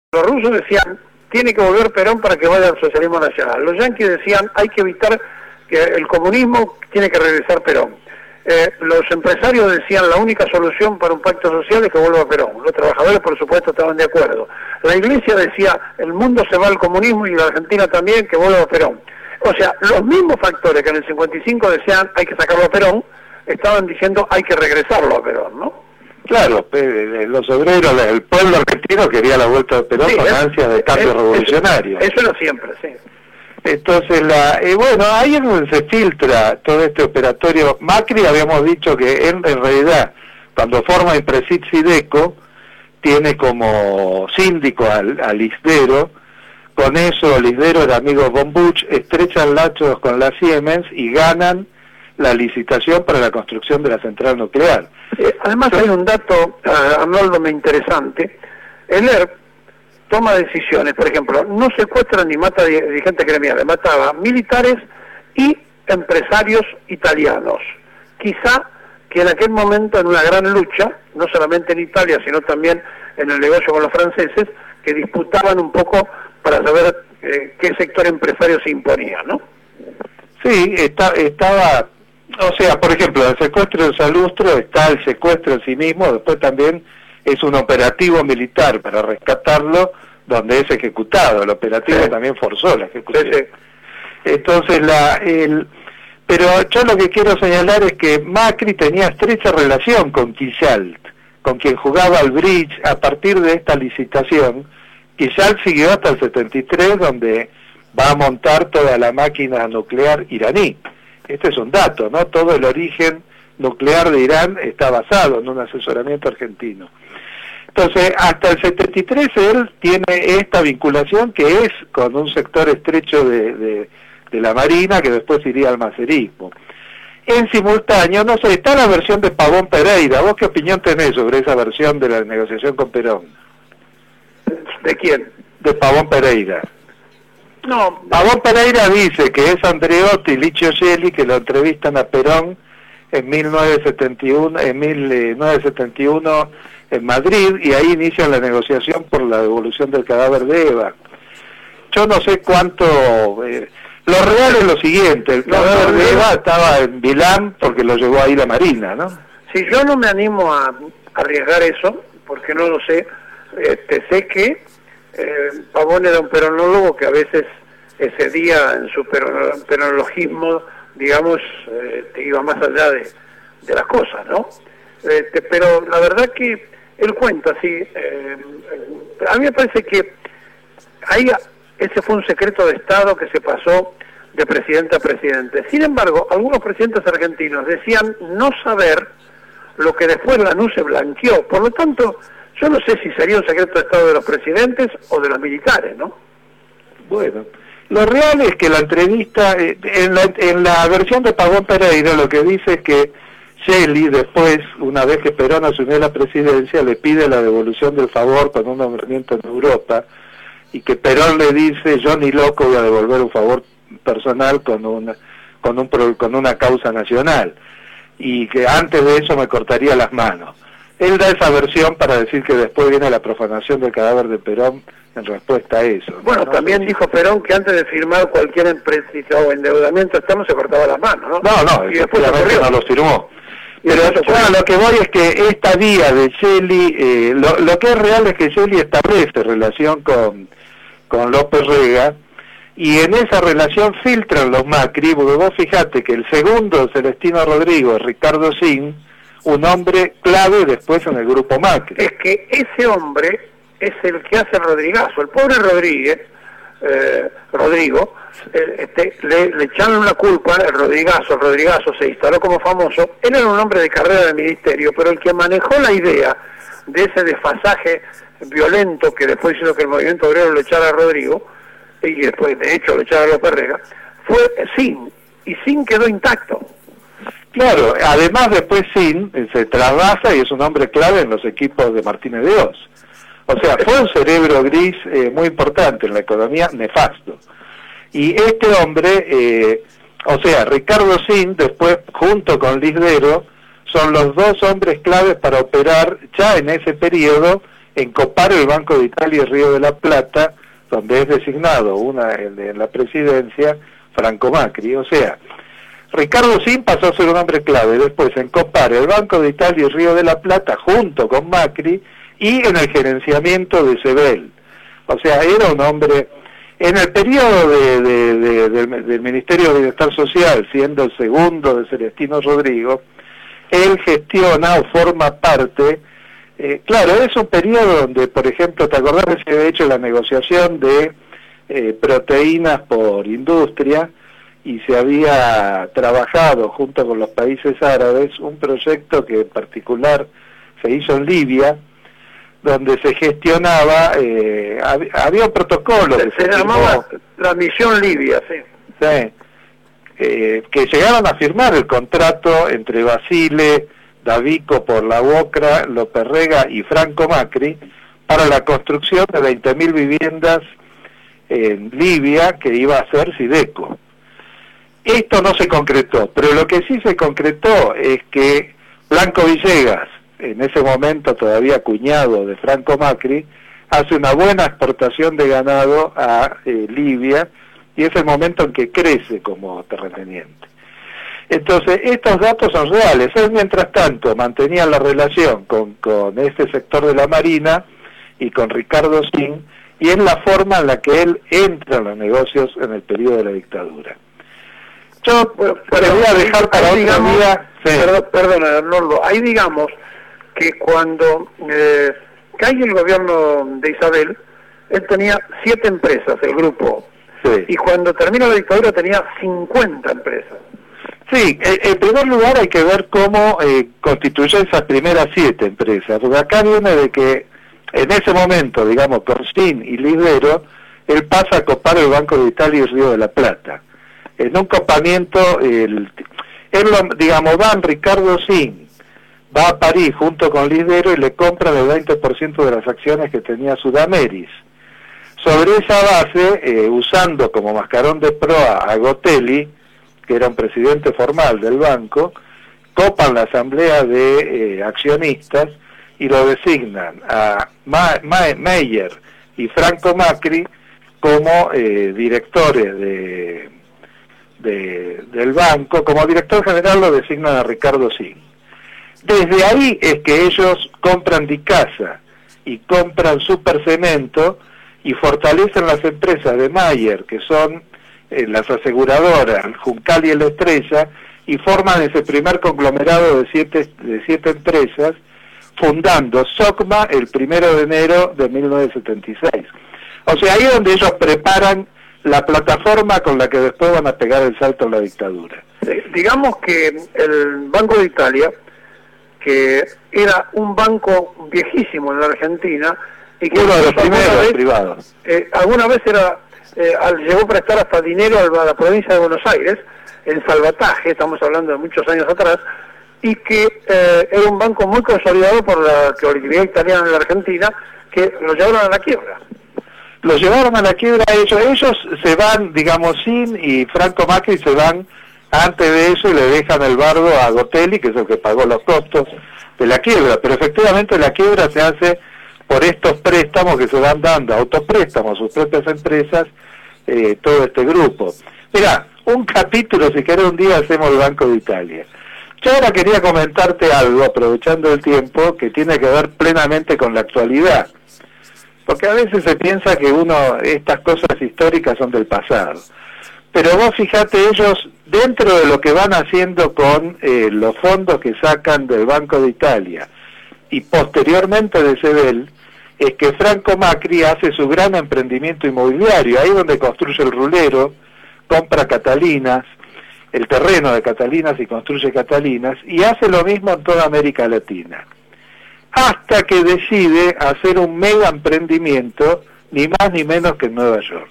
Los rusos decían, tiene que volver Perón para que vaya al socialismo nacional. Los yanquis decían, hay que evitar que el comunismo, tiene que regresar Perón. Los empresarios decían, la única solución para un pacto social es que vuelva Perón. Los trabajadores, por supuesto, estaban de acuerdo. La Iglesia decía, el mundo se va al comunismo y la Argentina también, que vuelva Perón. O sea, los mismos factores que en el 55 decían, hay que sacarlo a Perón, estaban diciendo, hay que regresarlo a Perón, ¿no? Claro, los obreros, el pueblo argentino quería la vuelta de Perón, sí, con ansias de cambio revolucionario. Eso era siempre, sí. Entonces, bueno, ahí es donde se filtra todo este operatorio. Macri, habíamos dicho que en realidad, cuando forma Impresit Sideco, tiene como síndico a Lisdero. Con eso, Lisdero era amigo de Von Buch, estrechan lazos con la Siemens y ganan la licitación para la construcción de la central nuclear. Además hay un dato, Arnoldo, muy interesante. El ERP toma decisiones, por ejemplo, no secuestra ni mata dirigentes gremiales, mataba militares y empresarios italianos. Quizá que en aquel momento, en una gran lucha, no solamente en Italia, sino también en el negocio con los franceses, que disputaban un poco para saber qué sector empresario se imponía, ¿no? Sí, estaba... O sea, por ejemplo, el secuestro de Salustro está el secuestro en sí mismo, después también es un operativo militar para rescatarlo, donde es ejecutado. El operativo también forzó la ejecución. Sí. Entonces, pero yo lo que quiero señalar es que Macri tenía estrecha relación con Quisalt, con quien jugaba al bridge a partir de esta licitación. Quisalt siguió hasta el 73, donde va a montar toda la máquina nuclear iraní. Este es un dato, ¿no? Todo el origen nuclear de Irán está basado en un asesoramiento argentino. Entonces, hasta el 73 él tiene esta vinculación que es con un sector estrecho de la Marina, que después iría al macerismo. En simultáneo, no sé, está la versión de Pavón Pereira. ¿Vos qué opinión tenés sobre esa versión de la negociación con Perón? ¿De quién? De Pavón Pereira. No, Pavón Pereira dice que es Andreotti y Licio Gelli que lo entrevistan a Perón en 1971 en Madrid, y ahí inician la negociación por la devolución del cadáver de Eva. Yo no sé cuánto... lo real es lo siguiente, el cadáver de Eva estaba en Milán porque lo llevó ahí la Marina, ¿no? Sí, yo no me animo a arriesgar eso, porque no lo sé. Sé que Pavón era un peronólogo que a veces excedía en su peronologismo, digamos, iba más allá de las cosas, ¿no? Pero la verdad que él cuenta, sí, a mí me parece que ahí ese fue un secreto de Estado que se pasó de presidente a presidente. Sin embargo, algunos presidentes argentinos decían no saber lo que después Lanús se blanqueó. Por lo tanto, yo no sé si sería un secreto de Estado de los presidentes o de los militares, ¿no? Bueno, lo real es que la entrevista, en la versión de Pavón Pereira, lo que dice es que Gelli, después, una vez que Perón asumió la presidencia, le pide la devolución del favor con un nombramiento en Europa, y que Perón le dice, yo ni loco voy a devolver un favor personal con una causa nacional, y que antes de eso me cortaría las manos. Él da esa versión para decir que después viene la profanación del cadáver de Perón en respuesta a eso. Bueno, ¿no? También dijo Perón que antes de firmar cualquier empréstito o endeudamiento externo se cortaba las manos, ¿no? No, y después no los firmó. Pero bueno, lo que voy es que esta vía de Gelli, lo que es real es que Gelli establece relación con López Rega, y en esa relación filtran los Macri, porque vos fijate que el segundo Celestino Rodrigo es Ricardo Sin, un hombre clave después en el grupo Macri. Es que ese hombre es el que hace Rodrigazo. El pobre Rodrigo, le echaron la culpa, el Rodrigazo se instaló como famoso. Él era un hombre de carrera del ministerio, pero el que manejó la idea de ese desfasaje violento que después hizo que el movimiento obrero lo echara a Rodrigo, y después de hecho lo echara a López Rega, fue Sin, y Sin quedó intacto. Claro, además después Sin se trasvasa y es un hombre clave en los equipos de Martínez de Oz. O sea, fue un cerebro gris muy importante en la economía, nefasto. Y este hombre, Ricardo Sin, después junto con Lisdero, son los dos hombres claves para operar ya en ese periodo en copar el Banco de Italia y Río de la Plata, donde es designado en la presidencia Franco Macri. O sea, Ricardo Sin pasó a ser un hombre clave después en copar el Banco de Italia y Río de la Plata junto con Macri y en el gerenciamiento de Sebel. O sea, era un hombre, en el periodo del Ministerio de Bienestar Social, siendo el segundo de Celestino Rodrigo, él gestiona o forma parte, claro, es un periodo donde, por ejemplo, ¿te acordás que se había hecho la negociación de proteínas por industria y se había trabajado junto con los países árabes un proyecto que en particular se hizo en Libia, donde se gestionaba, había un protocolo que se llamaba la misión Libia, sí. Sí, que llegaron a firmar el contrato entre Basile, Davico por la Bocra, López Rega y Franco Macri para la construcción de 20.000 viviendas en Libia que iba a ser Sideco. Esto no se concretó, pero lo que sí se concretó es que Blanco Villegas, en ese momento todavía cuñado de Franco Macri, hace una buena exportación de ganado a Libia, y es el momento en que crece como terrateniente. Entonces, estos datos son reales. Él, mientras tanto, mantenía la relación con este sector de la Marina y con Ricardo Sin, y es la forma en la que él entra en los negocios en el periodo de la dictadura. Yo te voy a dejar para otro día... Sí. Perdona, Arnoldo, ahí digamos que cuando cae el gobierno de Isabel, él tenía 7 empresas, el grupo. Sí. Y cuando termina la dictadura tenía 50 empresas. Sí, en primer lugar hay que ver cómo constituyó esas primeras 7 empresas, porque acá viene de que en ese momento, digamos, con Sin y Libero, él pasa a copar el Banco de Italia y Río de la Plata. En un copamiento, van Ricardo Sin, va a París junto con Libero y le compran el 20% de las acciones que tenía Sudameris. Sobre esa base, usando como mascarón de proa a Gotelli, que era un presidente formal del banco, copan la asamblea de accionistas y lo designan a Meyer y Franco Macri como directores del banco. Como director general lo designan a Ricardo Sin. Desde ahí es que ellos compran Dicasa y compran Supercemento y fortalecen las empresas de Mayer, que son las aseguradoras, el Juncal y el Estrella, y forman ese primer conglomerado de siete empresas, fundando SOCMA el 1 de enero de 1976. O sea, ahí es donde ellos preparan la plataforma con la que después van a pegar el salto a la dictadura. Digamos que el Banco de Italia, que era un banco viejísimo en la Argentina, y que uno de los primeros privados. Alguna vez llegó a prestar hasta dinero a la provincia de Buenos Aires, en salvataje, estamos hablando de muchos años atrás, y que era un banco muy consolidado por la colectividad italiana en la Argentina, que lo llevaron a la quiebra. Lo llevaron a la quiebra ellos se van, digamos, Sin y Franco Macri se van antes de eso y le dejan el bardo a Gotelli, que es el que pagó los costos de la quiebra, pero efectivamente la quiebra se hace por estos préstamos que se van dando, autopréstamos, sus propias empresas, todo este grupo. Mirá, un capítulo, si querés un día hacemos el Banco de Italia. Yo ahora quería comentarte algo, aprovechando el tiempo, que tiene que ver plenamente con la actualidad. Porque a veces se piensa que estas cosas históricas son del pasado. Pero vos fijate, ellos, dentro de lo que van haciendo con los fondos que sacan del Banco de Italia, y posteriormente de Sebel, es que Franco Macri hace su gran emprendimiento inmobiliario, ahí donde construye el Rulero, compra Catalinas, el terreno de Catalinas y construye Catalinas, y hace lo mismo en toda América Latina. Hasta que decide hacer un mega emprendimiento, ni más ni menos que en Nueva York.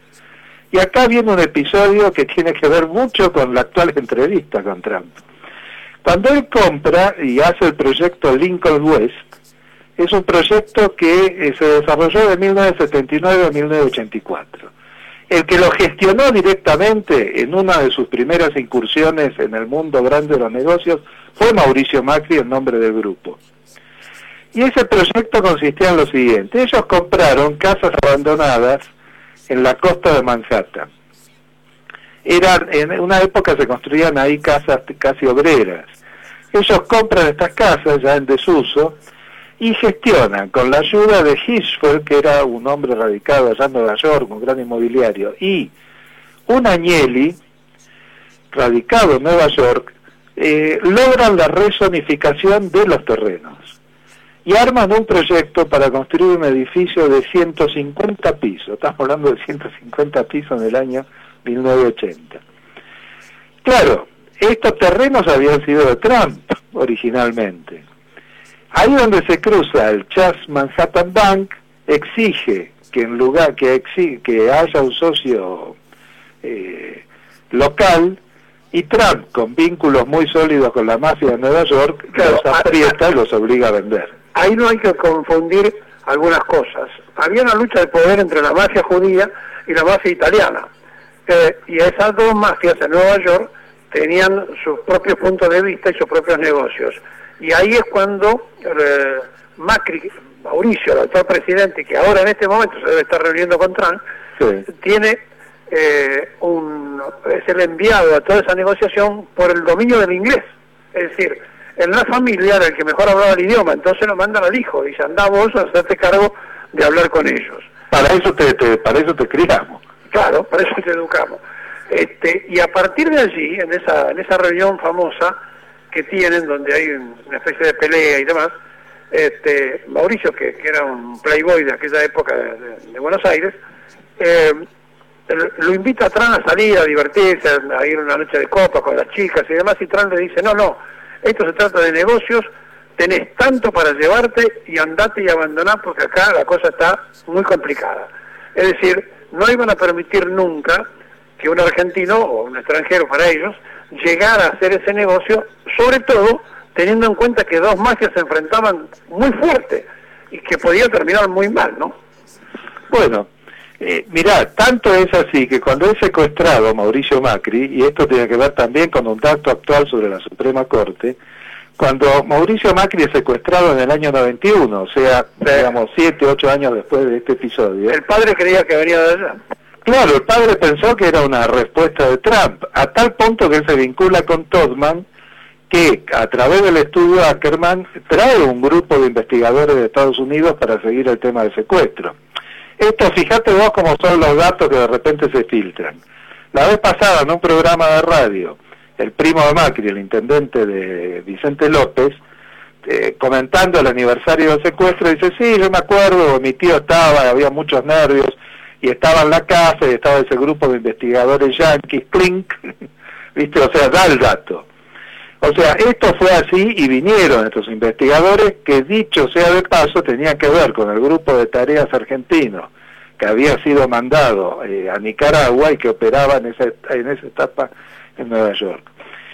Y acá viene un episodio que tiene que ver mucho con la actual entrevista con Trump. Cuando él compra y hace el proyecto Lincoln West, es un proyecto que se desarrolló de 1979 a 1984. El que lo gestionó directamente en una de sus primeras incursiones en el mundo grande de los negocios fue Mauricio Macri en nombre del grupo. Y ese proyecto consistía en lo siguiente: ellos compraron casas abandonadas en la costa de Manhattan. En una época se construían ahí casas casi obreras. Ellos compran estas casas ya en desuso y gestionan, con la ayuda de Hirschfeld, que era un hombre radicado allá en Nueva York, un gran inmobiliario, y un Agnelli, radicado en Nueva York, logran la rezonificación de los terrenos y arman un proyecto para construir un edificio de 150 pisos. Estamos hablando de 150 pisos en el año 1980. Claro, estos terrenos habían sido de Trump originalmente. Ahí donde se cruza el Chase Manhattan Bank, exige que en lugar que haya un socio local, y Trump, con vínculos muy sólidos con la mafia de Nueva York, claro, los aprieta y los obliga a vender. Ahí no hay que confundir algunas cosas. Había una lucha de poder entre la mafia judía y la mafia italiana. Y esas dos mafias en Nueva York tenían sus propios puntos de vista y sus propios negocios. Y ahí es cuando Macri, Mauricio, el actual presidente, que ahora en este momento se debe estar reuniendo con Trump, sí, tiene es el enviado a toda esa negociación por el dominio del inglés. Es decir, en la familia era el que mejor hablaba el idioma, entonces lo mandan al hijo, dice, andá vos a hacerte cargo de hablar con ellos. Para eso te criamos. Claro, para eso te educamos. Y a partir de allí, en esa reunión famosa que tienen, donde hay una especie de pelea y demás, Mauricio, que era un playboy de aquella época de Buenos Aires, lo invita a Trump a salir, a divertirse, a ir a una noche de copa con las chicas y demás, y Trump le dice, no, esto se trata de negocios, tenés tanto para llevarte y andate y abandoná porque acá la cosa está muy complicada. Es decir, no iban a permitir nunca que un argentino o un extranjero para ellos llegara a hacer ese negocio, sobre todo teniendo en cuenta que dos mafias se enfrentaban muy fuerte y que podía terminar muy mal, ¿no? Bueno, mirá, tanto es así que cuando es secuestrado Mauricio Macri, y esto tiene que ver también con un dato actual sobre la Suprema Corte, cuando Mauricio Macri es secuestrado en el año 91, o sea, digamos 7, 8 años después de este episodio. El padre creía que venía de allá. Claro, el padre pensó que era una respuesta de Trump, a tal punto que él se vincula con Todman, que a través del estudio Ackerman trae un grupo de investigadores de Estados Unidos para seguir el tema del secuestro. Esto, fíjate vos cómo son los datos que de repente se filtran. La vez pasada en un programa de radio, el primo de Macri, el intendente de Vicente López, comentando el aniversario del secuestro, dice, sí, yo me acuerdo, mi tío estaba, había muchos nervios, y estaba en la casa, y estaba ese grupo de investigadores yanquis, clink, ¿viste? O sea, da el dato. O sea, esto fue así y vinieron estos investigadores que, dicho sea de paso, tenían que ver con el grupo de tareas argentino que había sido mandado a Nicaragua y que operaba en esa etapa en Nueva York.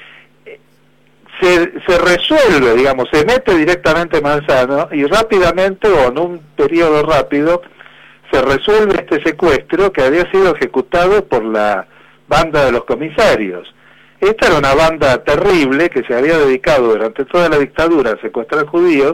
Se resuelve, digamos, se mete directamente Manzano y rápidamente, o en un periodo rápido, se resuelve este secuestro que había sido ejecutado por la banda de los comisarios. Esta era una banda terrible que se había dedicado durante toda la dictadura a secuestrar judíos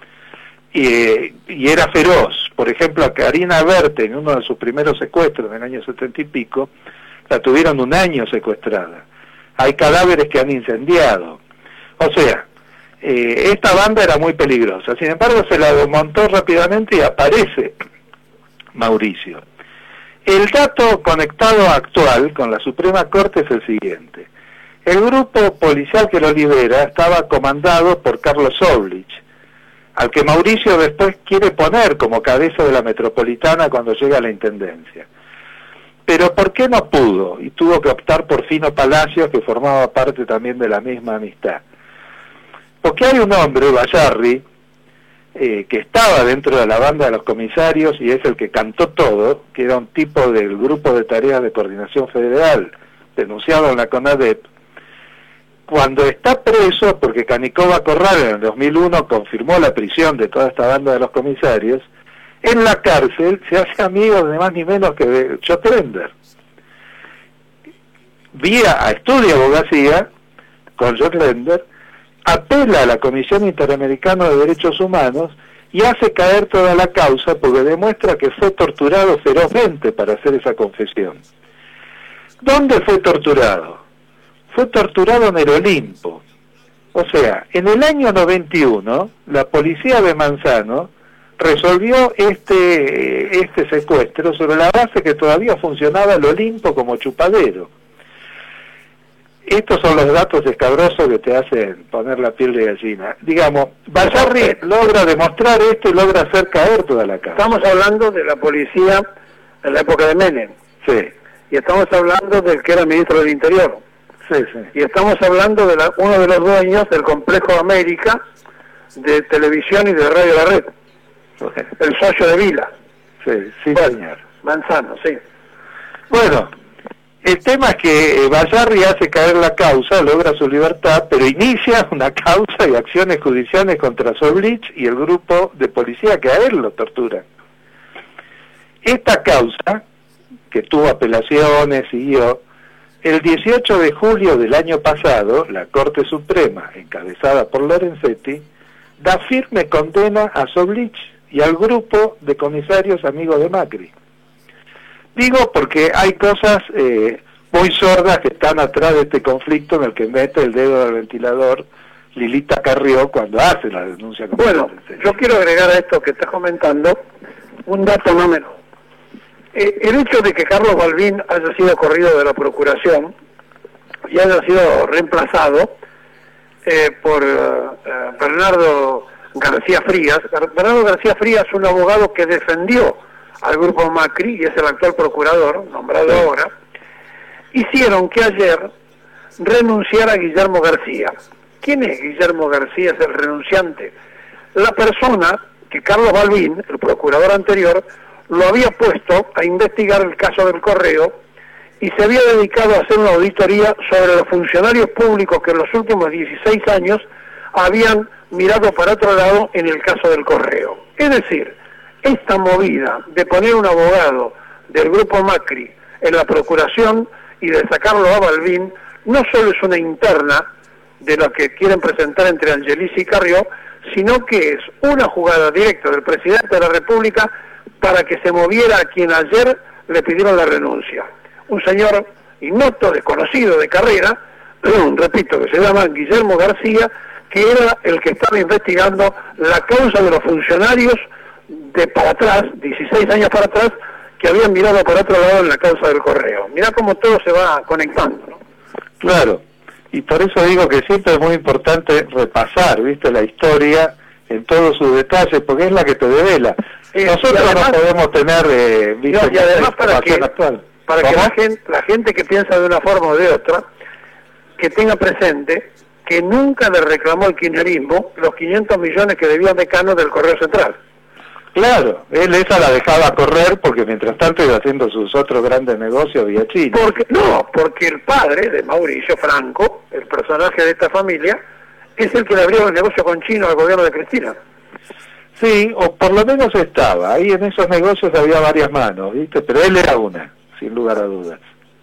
y era feroz. Por ejemplo, a Karina Berten, en uno de sus primeros secuestros en el año 70 y pico, la tuvieron 1 año secuestrada. Hay cadáveres que han incendiado. O sea, esta banda era muy peligrosa. Sin embargo, se la desmontó rápidamente y aparece Mauricio. El dato conectado actual con la Suprema Corte es el siguiente. El grupo policial que lo libera estaba comandado por Carlos Oblich, al que Mauricio después quiere poner como cabeza de la Metropolitana cuando llega a la Intendencia. Pero ¿por qué no pudo? Y tuvo que optar por Fino Palacios, que formaba parte también de la misma amistad. Porque hay un hombre, Bayarri, que estaba dentro de la banda de los comisarios y es el que cantó todo, que era un tipo del grupo de tareas de coordinación federal, denunciado en la CONADEP. Cuando está preso, porque Canicova Corral en el 2001 confirmó la prisión de toda esta banda de los comisarios, en la cárcel se hace amigo de más ni menos que de Schottender. Estudia abogacía con Schottender, apela a la Comisión Interamericana de Derechos Humanos y hace caer toda la causa porque demuestra que fue torturado ferozmente para hacer esa confesión. ¿Dónde fue torturado? Fue torturado en el Olimpo. O sea, en el año 91, la policía de Manzano resolvió este secuestro sobre la base que todavía funcionaba el Olimpo como chupadero. Estos son los datos escabrosos que te hacen poner la piel de gallina. Digamos, Bayarri logra demostrar esto y logra hacer caer toda la causa. Estamos hablando de la policía en la época de Menem. Sí. Y estamos hablando del que era ministro del Interior. Sí, sí. Y estamos hablando de uno de los dueños del Complejo América de Televisión y de Radio La Red. El socio de Vila. Sí, sí, bueno, señor. Manzano, sí. Bueno, el tema es que Bayarri hace caer la causa, logra su libertad, pero inicia una causa y acciones judiciales contra Soblich y el grupo de policía que a él lo tortura. Esta causa, que tuvo apelaciones, siguió, el 18 de julio del año pasado, la Corte Suprema, encabezada por Lorenzetti, da firme condena a Soblich y al grupo de comisarios amigos de Macri. Digo porque hay cosas muy sordas que están atrás de este conflicto en el que mete el dedo del ventilador Lilita Carrió cuando hace la denuncia. Bueno, yo quiero agregar a esto que estás comentando un dato no menor. El hecho de que Carlos Balbín haya sido corrido de la Procuración y haya sido reemplazado por Bernardo García Frías. Bernardo García Frías es un abogado que defendió al grupo Macri y es el actual procurador, nombrado ahora, hicieron que ayer renunciara Guillermo García. ¿Quién es Guillermo García? Es el renunciante. La persona que Carlos Balbín, el procurador anterior, lo había puesto a investigar el caso del Correo y se había dedicado a hacer una auditoría sobre los funcionarios públicos que en los últimos 16 años habían mirado para otro lado en el caso del Correo. Es decir, esta movida de poner un abogado del grupo Macri en la Procuración y de sacarlo a Balbín, no solo es una interna de lo que quieren presentar entre Angelici y Carrió, sino que es una jugada directa del presidente de la República para que se moviera a quien ayer le pidieron la renuncia. Un señor ignoto, desconocido de carrera, repito, que se llama Guillermo García, que era el que estaba investigando la causa de los funcionarios de para atrás, 16 años para atrás, que habían mirado por otro lado en la causa del Correo. Mirá cómo todo se va conectando, ¿no? Claro, y por eso digo que siempre es muy importante repasar, ¿viste?, la historia en todos sus detalles, porque es la que te devela. Nosotros además, no podemos tener ¿viste? Y además para que actual. la gente que piensa de una forma o de otra, que tenga presente que nunca le reclamó el kirchnerismo los 500 millones que debía Mecano del Correo Central. Claro, él esa la dejaba correr porque mientras tanto iba haciendo sus otros grandes negocios vía China. Porque el padre de Mauricio Franco, el personaje de esta familia, es el que le abrió el negocio con Chino al gobierno de Cristina. Sí, o por lo menos estaba, ahí en esos negocios había varias manos, ¿viste? Pero él era una, sin lugar a dudas.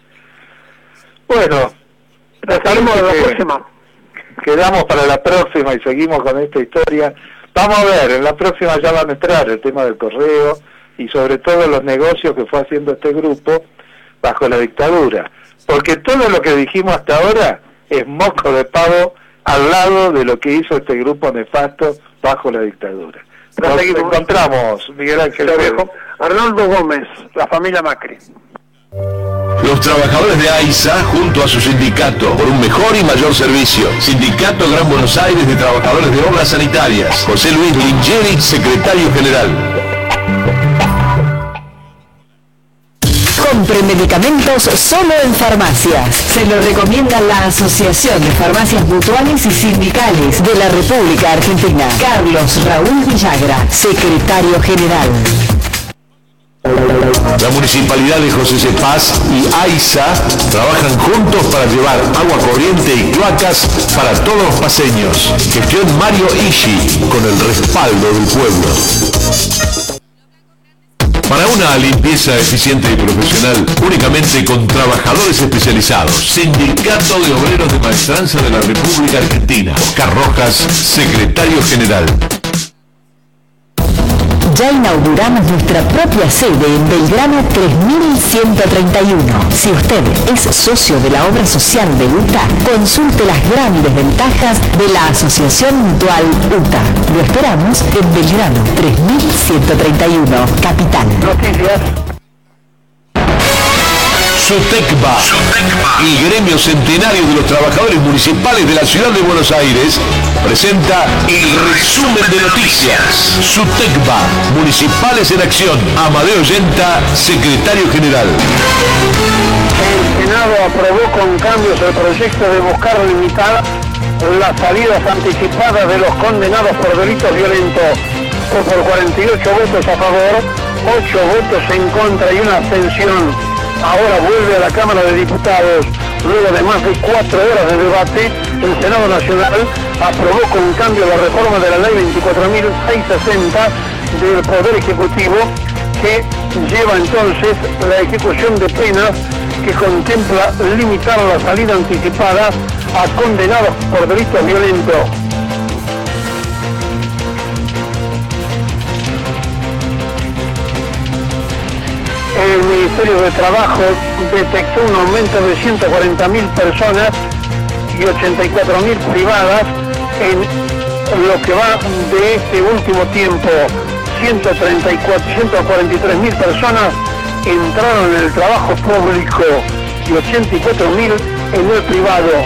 Bueno, pasaremos a la próxima. Quedamos para la próxima y seguimos con esta historia. Vamos a ver, en la próxima ya van a entrar el tema del Correo y sobre todo los negocios que fue haciendo este grupo bajo la dictadura. Porque todo lo que dijimos hasta ahora es moco de pavo al lado de lo que hizo este grupo nefasto bajo la dictadura. Nos encontramos, Miguel Ángel Viejo. Arnoldo Gómez, la familia Macri. Los trabajadores de AISA, junto a su sindicato, por un mejor y mayor servicio. Sindicato Gran Buenos Aires de Trabajadores de Obras Sanitarias. José Luis Lingeri, secretario general. Compre medicamentos solo en farmacias. Se lo recomienda la Asociación de Farmacias Mutuales y Sindicales de la República Argentina. Carlos Raúl Villagra, secretario general. La Municipalidad de José C. Paz y AISA trabajan juntos para llevar agua corriente y cloacas para todos los paseños. Gestión Mario Ishi, con el respaldo del pueblo. Para una limpieza eficiente y profesional, únicamente con trabajadores especializados. Sindicato de Obreros de Maestranza de la República Argentina. Oscar Rojas, secretario general. Ya inauguramos nuestra propia sede en Belgrano 3131. Si usted es socio de la obra social de UTA, consulte las grandes ventajas de la Asociación Mutual UTA. Lo esperamos en Belgrano 3131, Capital. Noticias. SUTECBA, el gremio centenario de los trabajadores municipales de la ciudad de Buenos Aires, presenta el resumen de noticias. SUTECBA, Municipales en Acción. Amadeo Yenta, secretario general. El Senado aprobó con cambios el proyecto de buscar limitar las salidas anticipadas de los condenados por delitos violentos. Fue por 48 votos a favor, 8 votos en contra y una abstención. Ahora vuelve a la Cámara de Diputados. Luego de más de 4 horas de debate, el Senado Nacional aprobó con cambio la reforma de la Ley 24.660 del Poder Ejecutivo, que lleva entonces la ejecución de penas que contempla limitar la salida anticipada a condenados por delitos violentos. El Ministerio de Trabajo detectó un aumento de 140.000 personas y 84.000 privadas en lo que va de este último tiempo. 143.000 personas entraron en el trabajo público y 84.000 en el privado.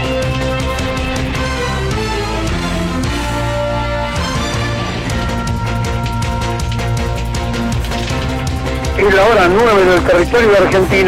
Es la hora 9 del territorio argentino.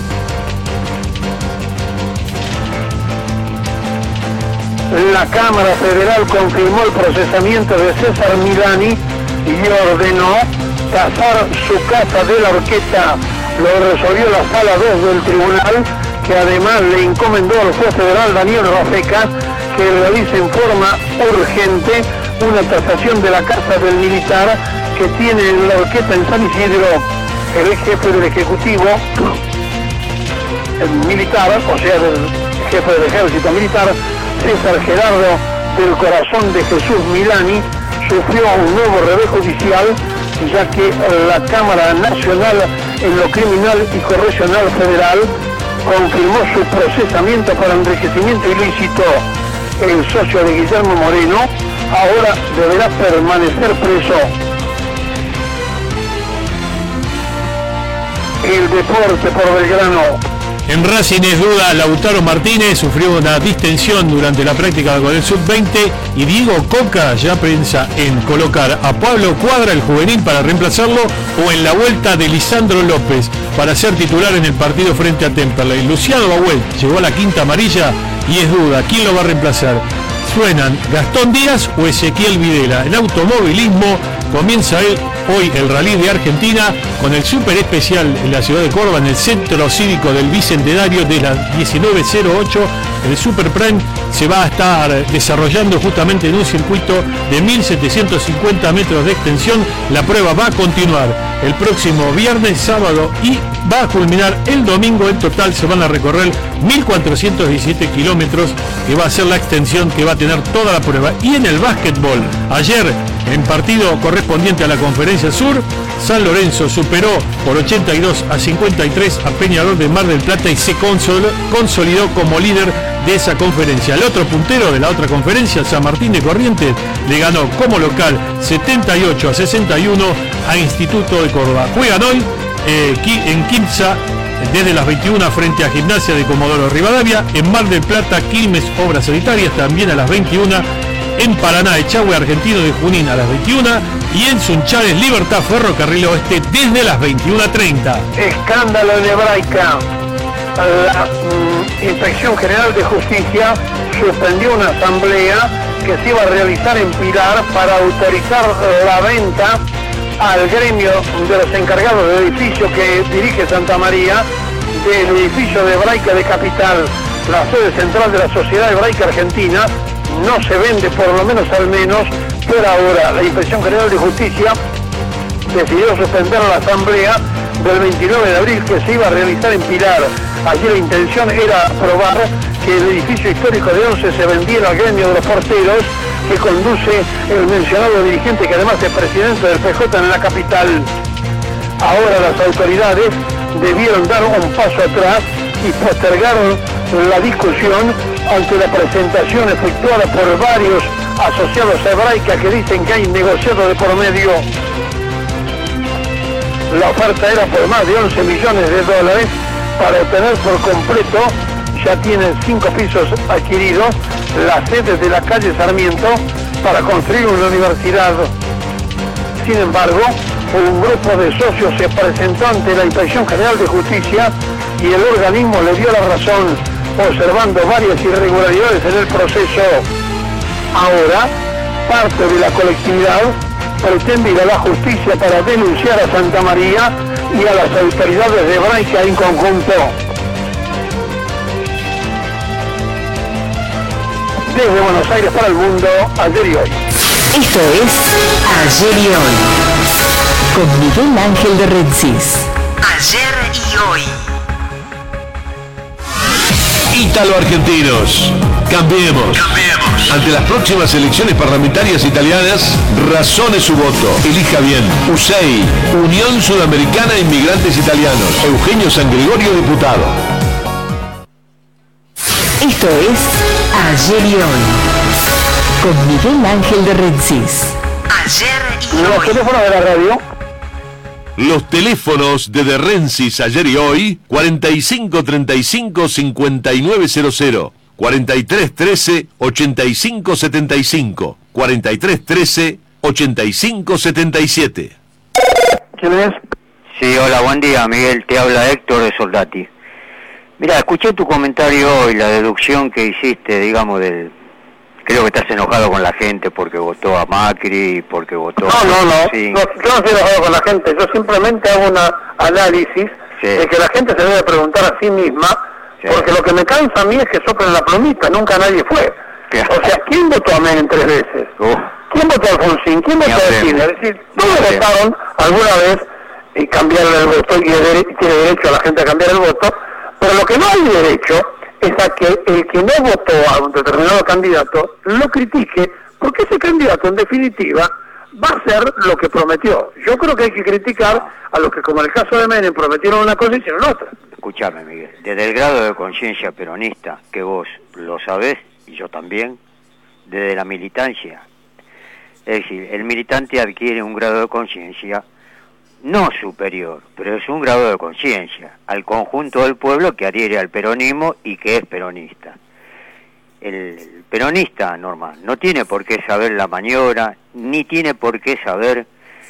La Cámara Federal confirmó el procesamiento de César Milani y ordenó tasar su casa de la Horqueta. Lo resolvió la Sala 2 del Tribunal, que además le encomendó al juez federal Daniel Rafeca que realice en forma urgente una tasación de la casa del militar que tiene en la Horqueta en San Isidro. El jefe del Ejecutivo militar, o sea, del jefe del Ejército Militar, César Gerardo del Corazón de Jesús Milani, sufrió un nuevo revés judicial, ya que la Cámara Nacional en lo Criminal y Correccional Federal confirmó su procesamiento por enriquecimiento ilícito. El socio de Guillermo Moreno ahora deberá permanecer preso. El deporte por Belgrano. En Racing es duda, Lautaro Martínez sufrió una distensión durante la práctica con el Sub-20 y Diego Coca ya piensa en colocar a Pablo Cuadra, el juvenil, para reemplazarlo, o en la vuelta de Lisandro López para ser titular en el partido frente a Temperley. Luciano Bauel llegó a la quinta amarilla y es duda, ¿quién lo va a reemplazar? Suenan Gastón Díaz o Ezequiel Videla. En automovilismo comienza hoy el Rally de Argentina con el súper especial en la ciudad de Córdoba, en el Centro Cívico del Bicentenario de las 19:08. El Super Prime se va a estar desarrollando justamente en un circuito de 1.750 metros de extensión. La prueba va a continuar el próximo viernes, sábado y va a culminar el domingo. En total se van a recorrer 1.417 kilómetros, que va a ser la extensión que va a tener toda la prueba. Y en el básquetbol, ayer en partido correspondiente a la Conferencia Sur, San Lorenzo superó por 82-53 a Peñarol de Mar del Plata y se consolidó como líder de esa conferencia. El otro puntero de la otra conferencia, San Martín de Corrientes, le ganó como local 78-61 a Instituto de Córdoba. Juegan hoy en Quimsa desde las 21 frente a Gimnasia de Comodoro Rivadavia. En Mar del Plata, Quilmes, Obras Sanitarias, también a las 21. En Paraná, Echagüe, Argentino de Junín a las 21. Y en Sunchales, Libertad, Ferrocarril Oeste desde las 21:30. Escándalo en Hebraica. La Inspección General de Justicia suspendió una asamblea que se iba a realizar en Pilar para autorizar la venta al gremio de los encargados del edificio que dirige Santa María, del edificio de Hebraica de Capital, la sede central de la Sociedad Hebraica Argentina. No se vende, por lo menos al menos por ahora. La Inspección General de Justicia decidió suspender la asamblea del 29 de abril que se iba a realizar en Pilar. Allí la intención era aprobar que el edificio histórico de Once se vendiera al gremio de los porteros, que conduce el mencionado dirigente, que además es presidente del PJ en la capital. Ahora las autoridades debieron dar un paso atrás y postergaron la discusión ante la presentación efectuada por varios asociados a Hebraica que dicen que hay negociado de por medio. La oferta era por más de 11 millones de dólares para obtener por completo, ya tienen 5 pisos adquiridos, la sede de la calle Sarmiento para construir una universidad. Sin embargo, un grupo de socios se presentó ante la Inspección General de Justicia y el organismo le dio la razón, observando varias irregularidades en el proceso. Ahora, parte de la colectividad pretende ir a la justicia para denunciar a Santa María y a las autoridades de Hebraica en conjunto. Desde Buenos Aires para el mundo, ayer y hoy. Esto es Ayer y Hoy, con Miguel Ángel de Rensis. Ayer y Hoy. Ítalo-argentinos. Cambiemos. Ante las próximas elecciones parlamentarias italianas, razone su voto. Elija bien. USEI, Unión Sudamericana de Inmigrantes Italianos. Eugenio San Gregorio, diputado. Esto es Ayer y Hoy, con Miguel Ángel de Rensis. Ayer y Los Hoy. teléfonos de la radio. Los teléfonos de Rensis Ayer y Hoy, 4535-5900, 4313-8575, 4313-8577. ¿Quién es? Sí, hola, buen día, Miguel. Te habla Héctor de Soldati. Mira, escuché tu comentario hoy, la deducción que hiciste, digamos, creo que estás enojado con la gente porque votó a Macri, porque votó No, sí. yo no estoy enojado con la gente, yo simplemente hago un análisis de que la gente se debe preguntar a sí misma, porque lo que me cansa a mí es que soplen la plomita, nunca nadie fue. O sea, ¿quién votó a Menem 3 veces? ¿Quién votó a Alfonsín? ¿Quién votó a Kirchner? Es decir, todos votaron alguna vez y cambiaron el voto, y tiene derecho a la gente a cambiar el voto, pero lo que no hay derecho es a que el que no votó a un determinado candidato lo critique, porque ese candidato en definitiva va a hacer lo que prometió. Yo creo que hay que criticar a los que, como en el caso de Menem, prometieron una cosa y hicieron otra. Escuchame, Miguel, desde el grado de conciencia peronista, que vos lo sabés, y yo también, desde la militancia, es decir, el militante adquiere un grado de conciencia no superior, pero es un grado de conciencia al conjunto del pueblo que adhiere al peronismo y que es peronista. El peronista normal no tiene por qué saber la maniobra, ni tiene por qué saber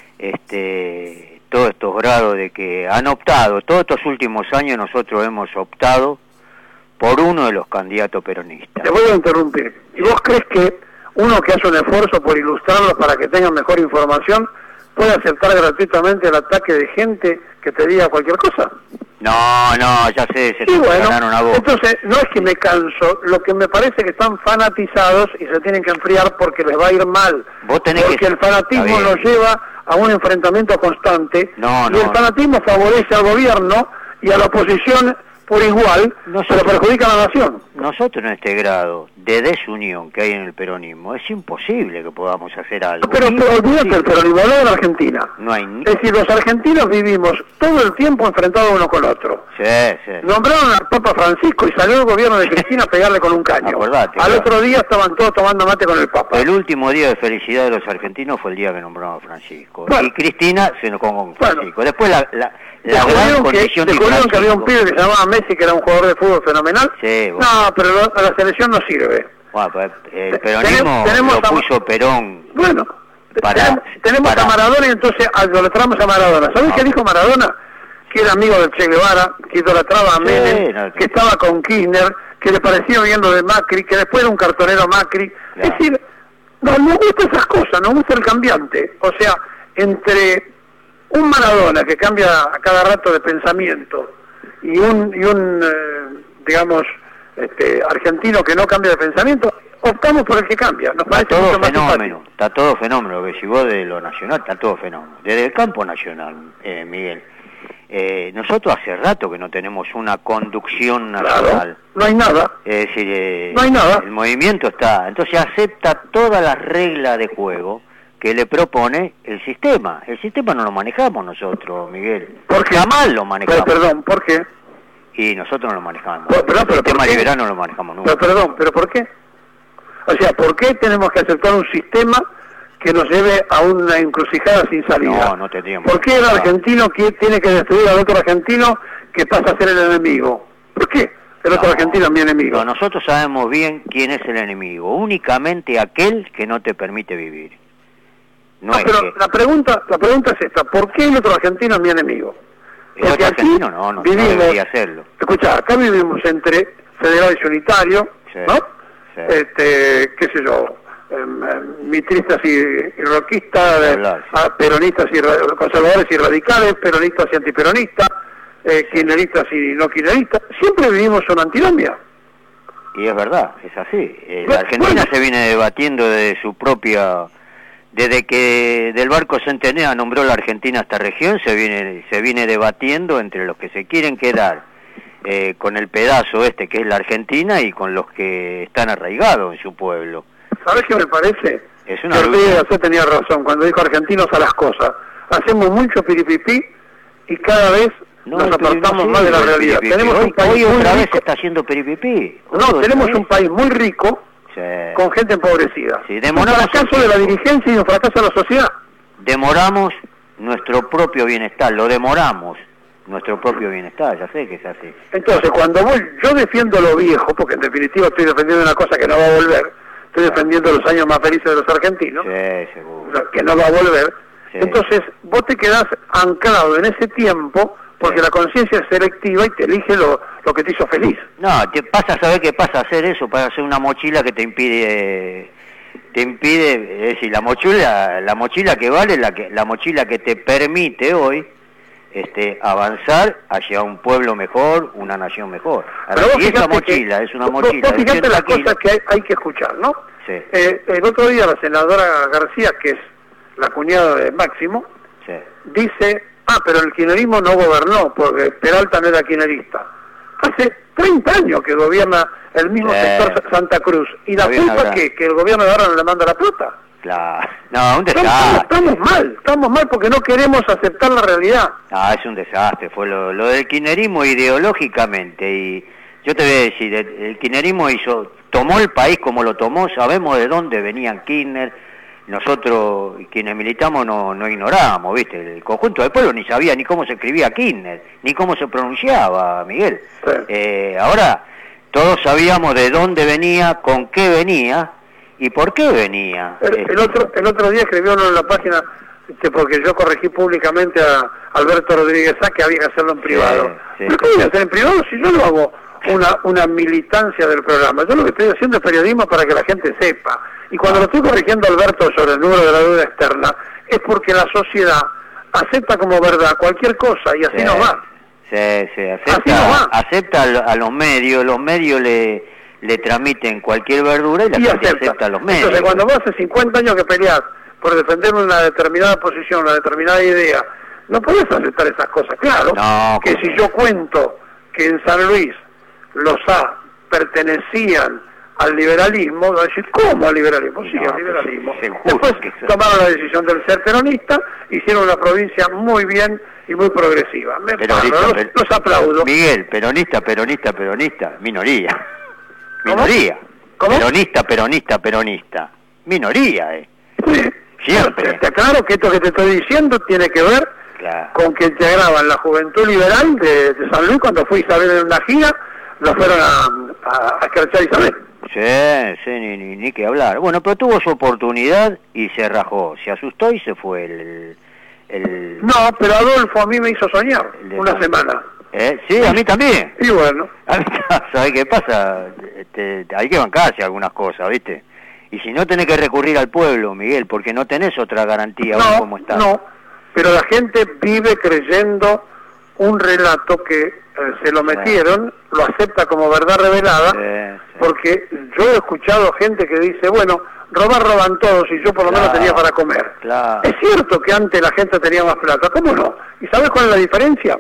todos estos grados de que han optado. Todos estos últimos años nosotros hemos optado por uno de los candidatos peronistas. Te voy a interrumpir. ¿Y vos crees que uno que hace un esfuerzo por ilustrarlos para que tengan mejor información puede aceptar gratuitamente el ataque de gente que te diga cualquier cosa? No, ya sé, se Sí, bueno, ganaron a vos. entonces no es que me canso, lo que me parece que están fanatizados y se tienen que enfriar porque les va a ir mal. Vos tenés porque el fanatismo nos lleva a un enfrentamiento constante y el fanatismo favorece al gobierno y a la oposición por igual, pero perjudica a la nación. Nosotros en este grado de desunión que hay en el peronismo, es imposible que podamos hacer algo. Pero olvídate el peronismo, hablo de la Argentina. No hay Es decir, los argentinos vivimos todo el tiempo enfrentados uno con otro. Sí. Nombraron al Papa Francisco y salió el gobierno de Cristina a pegarle con un caño. Al otro día estaban todos tomando mate con el Papa. El último día de felicidad de los argentinos fue el día que nombraron a Francisco. Y Cristina se enojó con Francisco. Después la gran condición de descubrieron que había un pibe que se llamaba Messi, que era un jugador de fútbol fenomenal. Sí, bueno. No, pero la selección no sirve. Bueno, pues el peronismo lo puso Perón. Bueno, tenemos a Maradona y entonces idolatramos a Maradona. ¿Sabés qué dijo Maradona? Que era amigo de Che Guevara, que idolatraba a Menem, que estaba con Kirchner, que le parecía bien lo de Macri, que después era un cartonero Macri. Claro. Es decir, nos gustan esas cosas, nos gusta el cambiante. O sea, entre un Maradona que cambia a cada rato de pensamiento y un digamos, argentino que no cambia de pensamiento, optamos por el que cambia. Nos parece todo mucho más fenómeno, está todo fenómeno, que si vos de lo nacional, está todo fenómeno. Desde el campo nacional, Miguel, nosotros hace rato que no tenemos una conducción nacional. Claro, no hay nada. Es decir, no hay nada. El movimiento está, entonces acepta todas las reglas de juego que le propone el sistema. El sistema no lo manejamos nosotros, Miguel. ¿Por qué? Jamás lo manejamos. Perdón, ¿por qué? Y nosotros no lo manejamos. Pero, el sistema liberal no lo manejamos nunca. ¿Pero por qué? O sea, ¿por qué tenemos que aceptar un sistema que nos lleve a una encrucijada sin salida? No tendríamos. ¿Por qué el argentino tiene que destruir al otro argentino que pasa a ser el enemigo? ¿Por qué el otro argentino es mi enemigo? No, nosotros sabemos bien quién es el enemigo. Únicamente aquel que no te permite vivir. Pero la pregunta es esta: ¿por qué el otro argentino es mi enemigo? El otro argentino no debería hacerlo. Escuchá, acá vivimos entre federales y unitarios, sí, ¿no? Sí. Qué sé yo, mitristas y roquistas, peronistas y conservadores y radicales, peronistas y antiperonistas, kirchneristas y no kirchneristas. Siempre vivimos una antinomia. Y es verdad, es así. La Argentina se viene debatiendo de su propia... Desde que del Barco Centenera nombró la Argentina esta región, se viene debatiendo entre los que se quieren quedar con el pedazo que es la Argentina, y con los que están arraigados en su pueblo. ¿Sabes qué me parece? Es una lucha. Tenía razón cuando dijo argentinos a las cosas. Hacemos mucho piripipí y cada vez nos apartamos más de la realidad. Tenemos un país hoy otra vez rico. Está haciendo piripipí. Tenemos un país muy rico, con gente empobrecida. Sí, un fracaso de la dirigencia y un fracaso de la sociedad. Demoramos nuestro propio bienestar, nuestro propio bienestar, ya sé que es así. Entonces, cuando yo defiendo lo viejo, porque en definitiva estoy defendiendo una cosa que no va a volver, estoy defendiendo los años más felices de los argentinos, que no va a volver, entonces vos te quedás anclado en ese tiempo, porque la conciencia es selectiva y te elige lo que te hizo feliz. No, ¿sabés qué pasa? Hacer eso para hacer una mochila que te impide, es decir, la mochila que vale, la mochila que te permite hoy avanzar hacia un pueblo mejor, una nación mejor. Ahora, si esa mochila es una mochila... Vos fíjate las cosas que hay que escuchar, ¿no? Sí. El otro día la senadora García, que es la cuñada de Máximo, dice... pero el kirchnerismo no gobernó, porque Peralta no era kirchnerista. Hace 30 años que gobierna el mismo sector Santa Cruz. ¿Y la culpa que el gobierno de ahora no le manda la plata? Claro. No, un desastre. Estamos mal porque no queremos aceptar la realidad. Es un desastre. Fue lo del kirchnerismo ideológicamente. Y yo te voy a decir, el kirchnerismo tomó el país como lo tomó, sabemos de dónde venían Kirchner. Nosotros, quienes militamos, no ignorábamos, ¿viste? El conjunto del pueblo ni sabía ni cómo se escribía Kirchner, ni cómo se pronunciaba, Miguel. Sí. Ahora, todos sabíamos de dónde venía, con qué venía y por qué venía. El otro día escribió uno en la página, porque yo corregí públicamente a Alberto Rodríguez Sá que había que hacerlo en privado. ¿Pero qué voy a hacer en privado si yo no hago una militancia del programa? Yo lo que estoy haciendo es periodismo para que la gente sepa. Y cuando lo estoy corrigiendo a Alberto sobre el número de la deuda externa, es porque la sociedad acepta como verdad cualquier cosa y así nos va. Acepta a los medios le tramiten cualquier verdura y la gente acepta a los medios. Entonces, cuando vos hace 50 años que peleás por defender una determinada posición, una determinada idea, no podés aceptar esas cosas. Claro, que si yo cuento que en San Luis los A pertenecían al liberalismo, va a decir, ¿cómo al liberalismo? Sí, al liberalismo. Después tomaron la decisión del ser peronista, hicieron una provincia muy bien y muy progresiva. Los aplaudo. Miguel, peronista, minoría. ¿Cómo? Peronista. Minoría, Sí. Siempre. Está claro que esto que te estoy diciendo tiene que ver con que integraban la juventud liberal de San Luis. Cuando fue Isabel en una gira, lo fueron a escrachar Isabel. Sí, ni que hablar. Bueno, pero tuvo su oportunidad y se rajó, se asustó y se fue No, pero Adolfo a mí me hizo soñar una semana. Sí, a mí también. Y bueno. ¿Sabés qué pasa? Hay que bancarse algunas cosas, ¿viste? Y si no, tenés que recurrir al pueblo, Miguel, porque no tenés otra garantía como está. No, pero la gente vive creyendo un relato que se lo metieron, lo acepta como verdad revelada, porque yo he escuchado gente que dice, bueno, roban todos y yo por lo menos tenía para comer. Es cierto que antes la gente tenía más plata, ¿cómo no? ¿Y sabes cuál es la diferencia?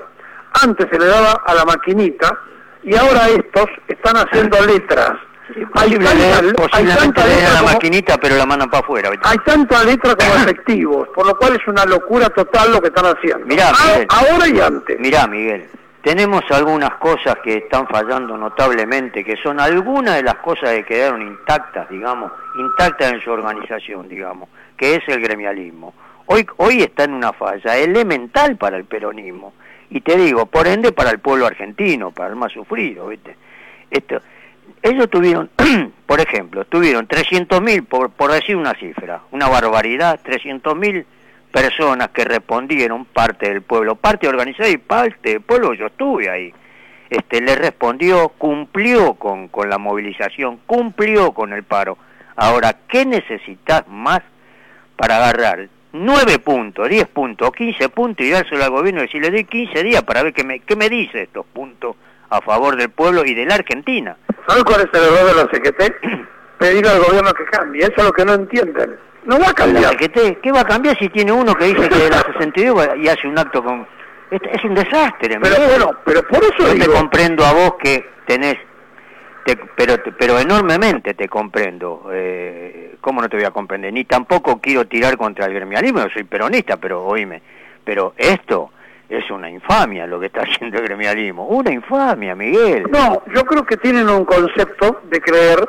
antes se le daba a la maquinita y ahora estos están haciendo letras. Posiblemente le den a la maquinita, pero la mandan para afuera. Hay tanta letra como efectivos, por lo cual es una locura total lo que están haciendo. Mirá, Miguel, ahora y antes. Mirá, Miguel, tenemos algunas cosas que están fallando notablemente, que son algunas de las cosas que quedaron intactas, digamos, intactas en su organización, digamos, que es el gremialismo. Hoy está en una falla elemental para el peronismo, y te digo, por ende para el pueblo argentino, para el más sufrido, ¿viste? Ellos tuvieron, por ejemplo, tuvieron 300.000, por decir una cifra, una barbaridad, 300.000 personas que respondieron, parte del pueblo, parte organizada y parte del pueblo, yo estuve ahí. Le respondió, cumplió con la movilización, cumplió con el paro. Ahora, ¿qué necesitas más para agarrar 9 puntos, 10 puntos, 15 puntos y dárselo al gobierno y decirle, doy 15 días para ver qué me dice estos puntos a favor del pueblo y de la Argentina? ¿Sabes cuál es el error de la CGT? Pedir al gobierno que cambie, eso es lo que no entienden. No va a cambiar. ¿La CGT? ¿Qué va a cambiar si tiene uno que dice que de la 62 y hace un acto con... Es un desastre. Pero bueno, pero por eso yo digo... te comprendo a vos que tenés... pero enormemente te comprendo. ¿Cómo no te voy a comprender? Ni tampoco quiero tirar contra el gremialismo, yo soy peronista, pero oíme. Pero esto... es una infamia lo que está haciendo el gremialismo. Una infamia, Miguel. No, yo creo que tienen un concepto de creer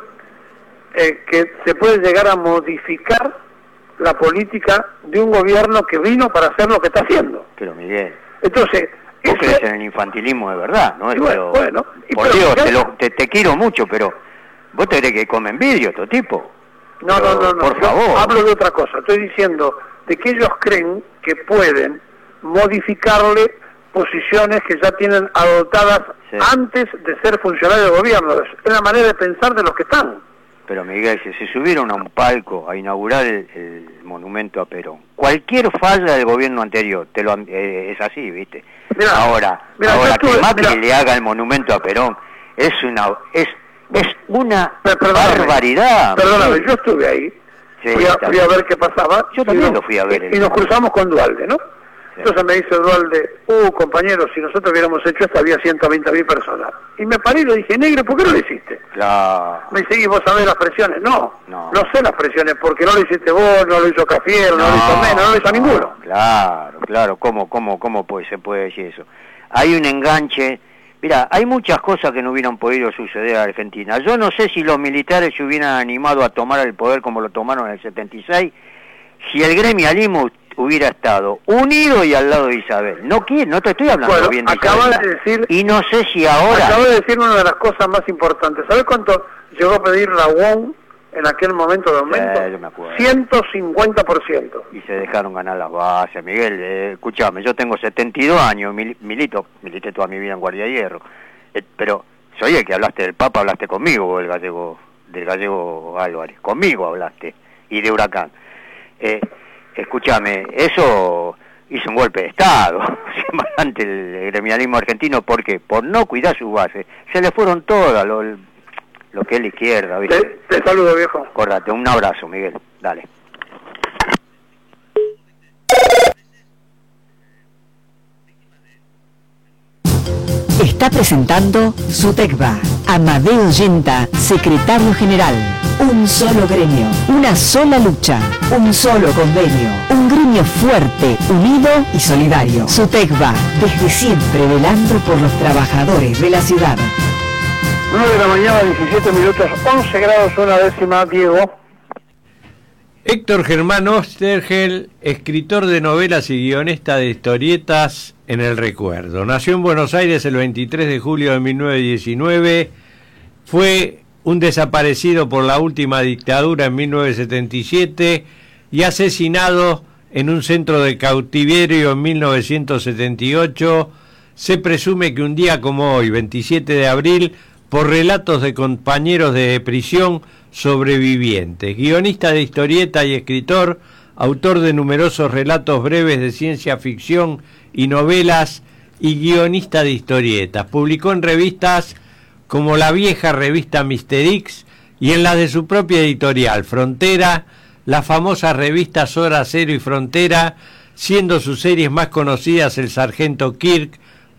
que se puede llegar a modificar la política de un gobierno que vino para hacer lo que está haciendo. Pero, Miguel, entonces, vos crees en el infantilismo de verdad, ¿no? Bueno, por Dios, te quiero mucho, pero ¿vos te crees que comen vidrio estos tipos? No, por favor. Hablo de otra cosa. Estoy diciendo de que ellos creen que pueden modificarle posiciones que ya tienen adoptadas antes de ser funcionarios de gobierno. Es la manera de pensar de los que están. Pero Miguel, si se subieron a un palco a inaugurar el monumento a Perón, cualquier falla del gobierno anterior, es así, ¿viste? Ahora que Macri le haga el monumento a Perón, es una barbaridad. Perdóname, yo estuve ahí, fui a ver qué pasaba. Yo también lo fui a ver. Y nos cruzamos con Duhalde, ¿no? Entonces me dice Duhalde, compañero, si nosotros hubiéramos hecho esto había 120.000 personas. Y me paré y le dije, negro, ¿por qué no lo hiciste? Claro. Me dice, ¿y vos sabés las presiones? No sé las presiones, porque no lo hiciste vos, no lo hizo Cafiero, no lo hizo Mena, no lo hizo ninguno. Claro, ¿cómo se puede decir eso? Hay un enganche. Mira, hay muchas cosas que no hubieran podido suceder a Argentina. Yo no sé si los militares se hubieran animado a tomar el poder como lo tomaron en el 76, si el gremialismo hubiera estado unido y al lado de Isabel. No te estoy hablando bien de Isabel. De decir, y no sé si ahora... Acabo de decir una de las cosas más importantes. ¿Sabes cuánto llegó a pedir la UOM en aquel momento de aumento? Yo me acuerdo. 150%. Y se dejaron ganar las bases. Miguel, escuchame, yo tengo 72 años, milité toda mi vida en Guardia de Hierro. Pero soy el que hablaste del Papa, hablaste conmigo, del gallego Álvarez. Conmigo hablaste. Y de Huracán. Escúchame, eso hizo un golpe de Estado ante el gremialismo argentino. ¿Por qué? Por no cuidar sus bases. Se le fueron todas lo que es la izquierda, ¿viste? Te saludo, viejo. Córrate, un abrazo, Miguel. Dale. Está presentando SUTECBA. Amadeo Yenta, secretario general. Un solo gremio, una sola lucha, un solo convenio. Un gremio fuerte, unido y solidario. SUTECBA, desde siempre velando por los trabajadores de la ciudad. 9 de la mañana, 17 minutos, 11 grados, 1/10, Diego. Héctor Germán Ostergel, escritor de novelas y guionista de historietas en el recuerdo. Nació en Buenos Aires el 23 de julio de 1919, fue un desaparecido por la última dictadura en 1977 y asesinado en un centro de cautiverio en 1978. Se presume que un día como hoy, 27 de abril, por relatos de compañeros de prisión sobrevivientes. Guionista de historieta y escritor, autor de numerosos relatos breves de ciencia ficción y novelas, y guionista de historietas. Publicó en revistas como la vieja revista Mister X y en las de su propia editorial, Frontera, las famosas revistas Hora Cero y Frontera, siendo sus series más conocidas El Sargento Kirk,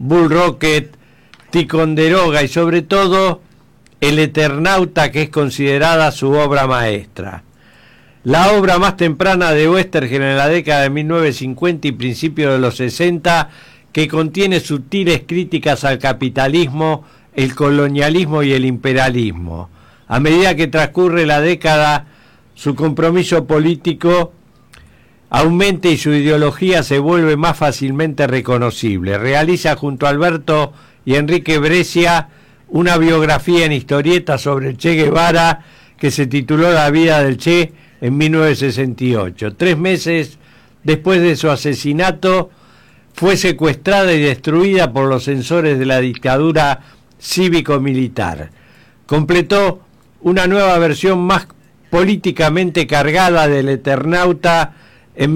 Bull Rocket, Ticonderoga y sobre todo El Eternauta, que es considerada su obra maestra. La obra más temprana de Oesterheld en la década de 1950 y principios de los 60, que contiene sutiles críticas al capitalismo, el colonialismo y el imperialismo. A medida que transcurre la década, su compromiso político aumenta y su ideología se vuelve más fácilmente reconocible. Realiza junto a Alberto y Enrique Brescia una biografía en historieta sobre el Che Guevara que se tituló La vida del Che en 1968. 3 meses después de su asesinato, fue secuestrada y destruida por los censores de la dictadura cívico-militar. Completó una nueva versión más políticamente cargada del Eternauta en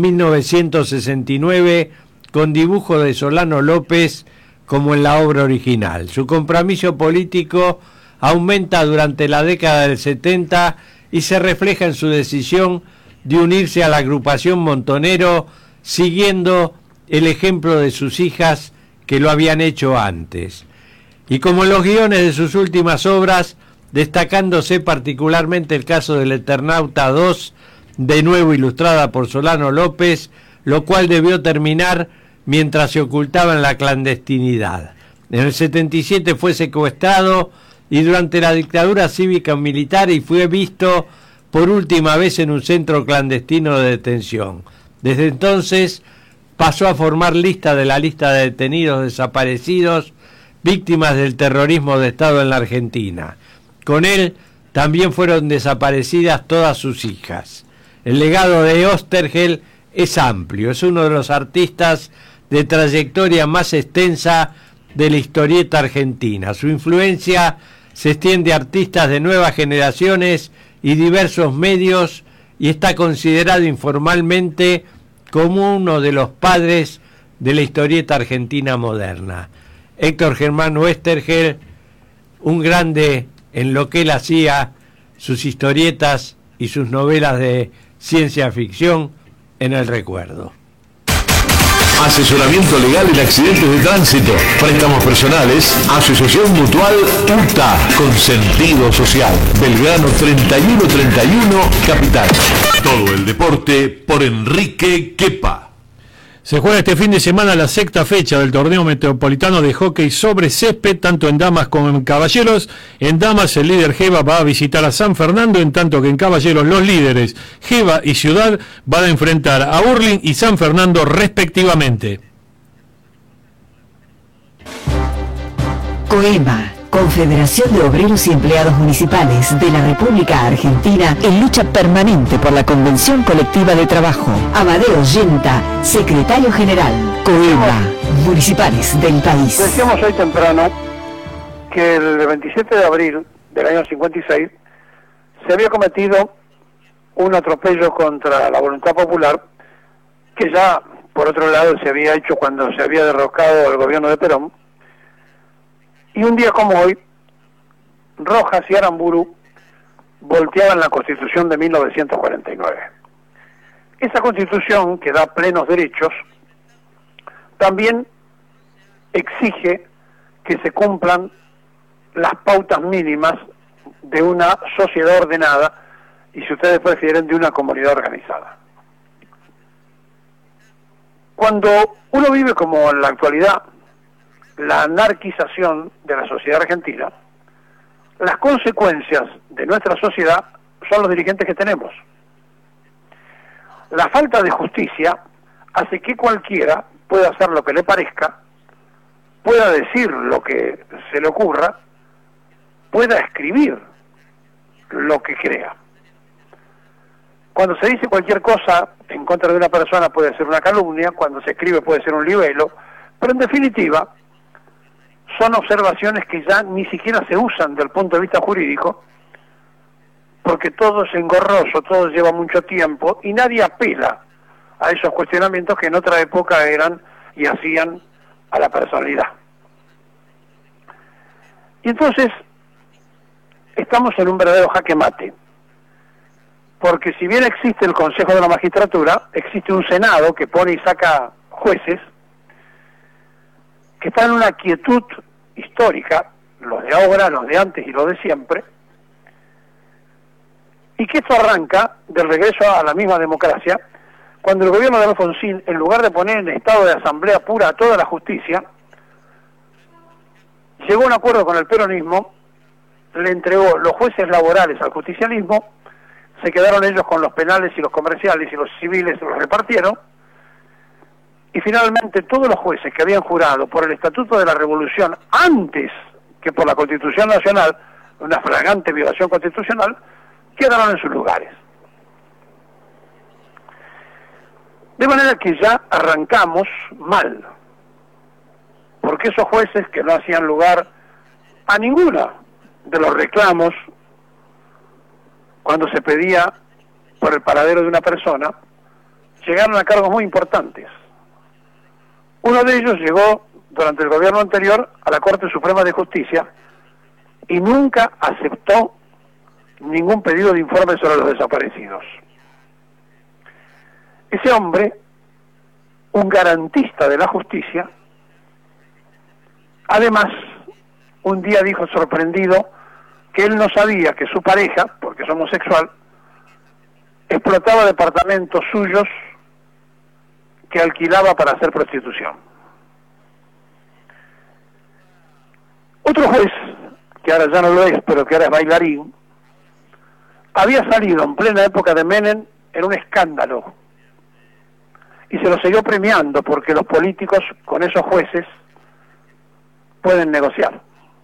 1969, con dibujo de Solano López como en la obra original. Su compromiso político aumenta durante la década del 70 y se refleja en su decisión de unirse a la agrupación Montonero, siguiendo el ejemplo de sus hijas que lo habían hecho antes. Y como en los guiones de sus últimas obras, destacándose particularmente el caso del Eternauta 2, de nuevo ilustrada por Solano López, lo cual debió terminar mientras se ocultaba en la clandestinidad. En el 77 fue secuestrado y durante la dictadura cívica-militar y fue visto por última vez en un centro clandestino de detención. Desde entonces pasó a formar de la lista de detenidos desaparecidos, víctimas del terrorismo de Estado en la Argentina. Con él también fueron desaparecidas todas sus hijas. El legado de Oesterheld es amplio, es uno de los artistas de trayectoria más extensa de la historieta argentina. Su influencia se extiende a artistas de nuevas generaciones y diversos medios y está considerado informalmente como uno de los padres de la historieta argentina moderna. Héctor Germán Oesterheld, un grande en lo que él hacía, sus historietas y sus novelas de ciencia ficción, en el recuerdo. Asesoramiento legal en accidentes de tránsito, préstamos personales, Asociación Mutual UTA, con sentido social, Belgrano 3131, Capital. Todo el deporte por Enrique Quepa. Se juega este fin de semana la 6ª fecha del torneo metropolitano de hockey sobre césped, tanto en damas como en caballeros. En damas el líder Geva va a visitar a San Fernando, en tanto que en caballeros los líderes Geva y Ciudad van a enfrentar a Hurling y San Fernando respectivamente. COEMA, Confederación de Obreros y Empleados Municipales de la República Argentina, en lucha permanente por la Convención Colectiva de Trabajo. Amadeo Yenta, Secretario General. COEMA, Municipales del país. Decíamos hoy temprano que el 27 de abril del año 56 se había cometido un atropello contra la voluntad popular que ya, por otro lado, se había hecho cuando se había derrocado el gobierno de Perón. Y un día como hoy, Rojas y Aramburu volteaban la Constitución de 1949. Esa Constitución, que da plenos derechos, también exige que se cumplan las pautas mínimas de una sociedad ordenada y, si ustedes prefieren, de una comunidad organizada. Cuando uno vive como en la actualidad la anarquización de la sociedad argentina, las consecuencias de nuestra sociedad son los dirigentes que tenemos. La falta de justicia hace que cualquiera pueda hacer lo que le parezca, pueda decir lo que se le ocurra, pueda escribir lo que crea. Cuando se dice cualquier cosa en contra de una persona puede ser una calumnia, cuando se escribe puede ser un libelo, pero en definitiva son observaciones que ya ni siquiera se usan desde el punto de vista jurídico, porque todo es engorroso, todo lleva mucho tiempo y nadie apela a esos cuestionamientos que en otra época eran y hacían a la personalidad. Y entonces estamos en un verdadero jaque mate, porque si bien existe el Consejo de la Magistratura, existe un Senado que pone y saca jueces que están en una quietud histórica, los de ahora, los de antes y los de siempre, y que esto arranca del regreso a la misma democracia, cuando el gobierno de Alfonsín, en lugar de poner en estado de asamblea pura a toda la justicia, llegó a un acuerdo con el peronismo, le entregó los jueces laborales al justicialismo, se quedaron ellos con los penales y los comerciales, y los civiles los repartieron, y finalmente todos los jueces que habían jurado por el Estatuto de la Revolución antes que por la Constitución Nacional, una flagrante violación constitucional, quedaron en sus lugares. De manera que ya arrancamos mal, porque esos jueces que no hacían lugar a ninguno de los reclamos cuando se pedía por el paradero de una persona, llegaron a cargos muy importantes. Uno de ellos llegó durante el gobierno anterior a la Corte Suprema de Justicia y nunca aceptó ningún pedido de informe sobre los desaparecidos. Ese hombre, un garantista de la justicia, además, un día dijo sorprendido que él no sabía que su pareja, porque es homosexual, explotaba departamentos suyos que alquilaba para hacer prostitución. Otro juez, que ahora ya no lo es, pero que ahora es bailarín, había salido en plena época de Menem en un escándalo y se lo siguió premiando porque los políticos con esos jueces pueden negociar.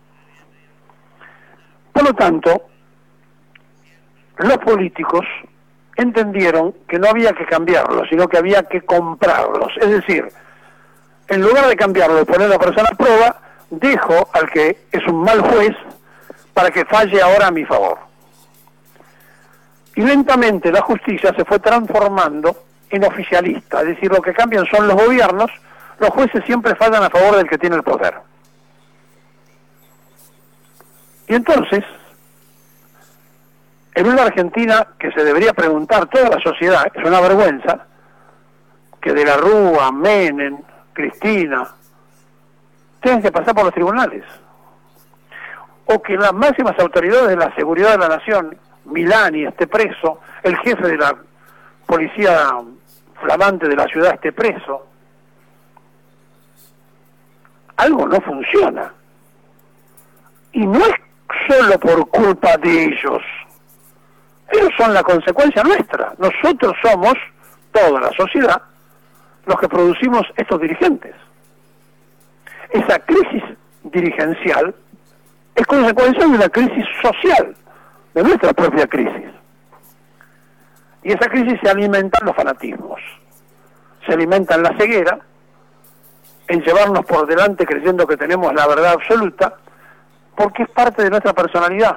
Por lo tanto, los políticos entendieron que no había que cambiarlos, sino que había que comprarlos. Es decir, en lugar de cambiarlo y poner a la persona a prueba, dejo al que es un mal juez para que falle ahora a mi favor. Y lentamente la justicia se fue transformando en oficialista, es decir, lo que cambian son los gobiernos, los jueces siempre fallan a favor del que tiene el poder. Y entonces, en una Argentina que se debería preguntar toda la sociedad, es una vergüenza que de la Rúa, Menem, Cristina, tengan que pasar por los tribunales, o que las máximas autoridades de la seguridad de la nación, Milani, esté preso, el jefe de la policía flamante de la ciudad esté preso. Algo no funciona. Y no es solo por culpa de ellos. Ellos son la consecuencia nuestra. Nosotros somos, toda la sociedad, los que producimos estos dirigentes. Esa crisis dirigencial es consecuencia de una crisis social, de nuestra propia crisis. Y esa crisis se alimenta en los fanatismos, se alimenta en la ceguera, en llevarnos por delante creyendo que tenemos la verdad absoluta, porque es parte de nuestra personalidad.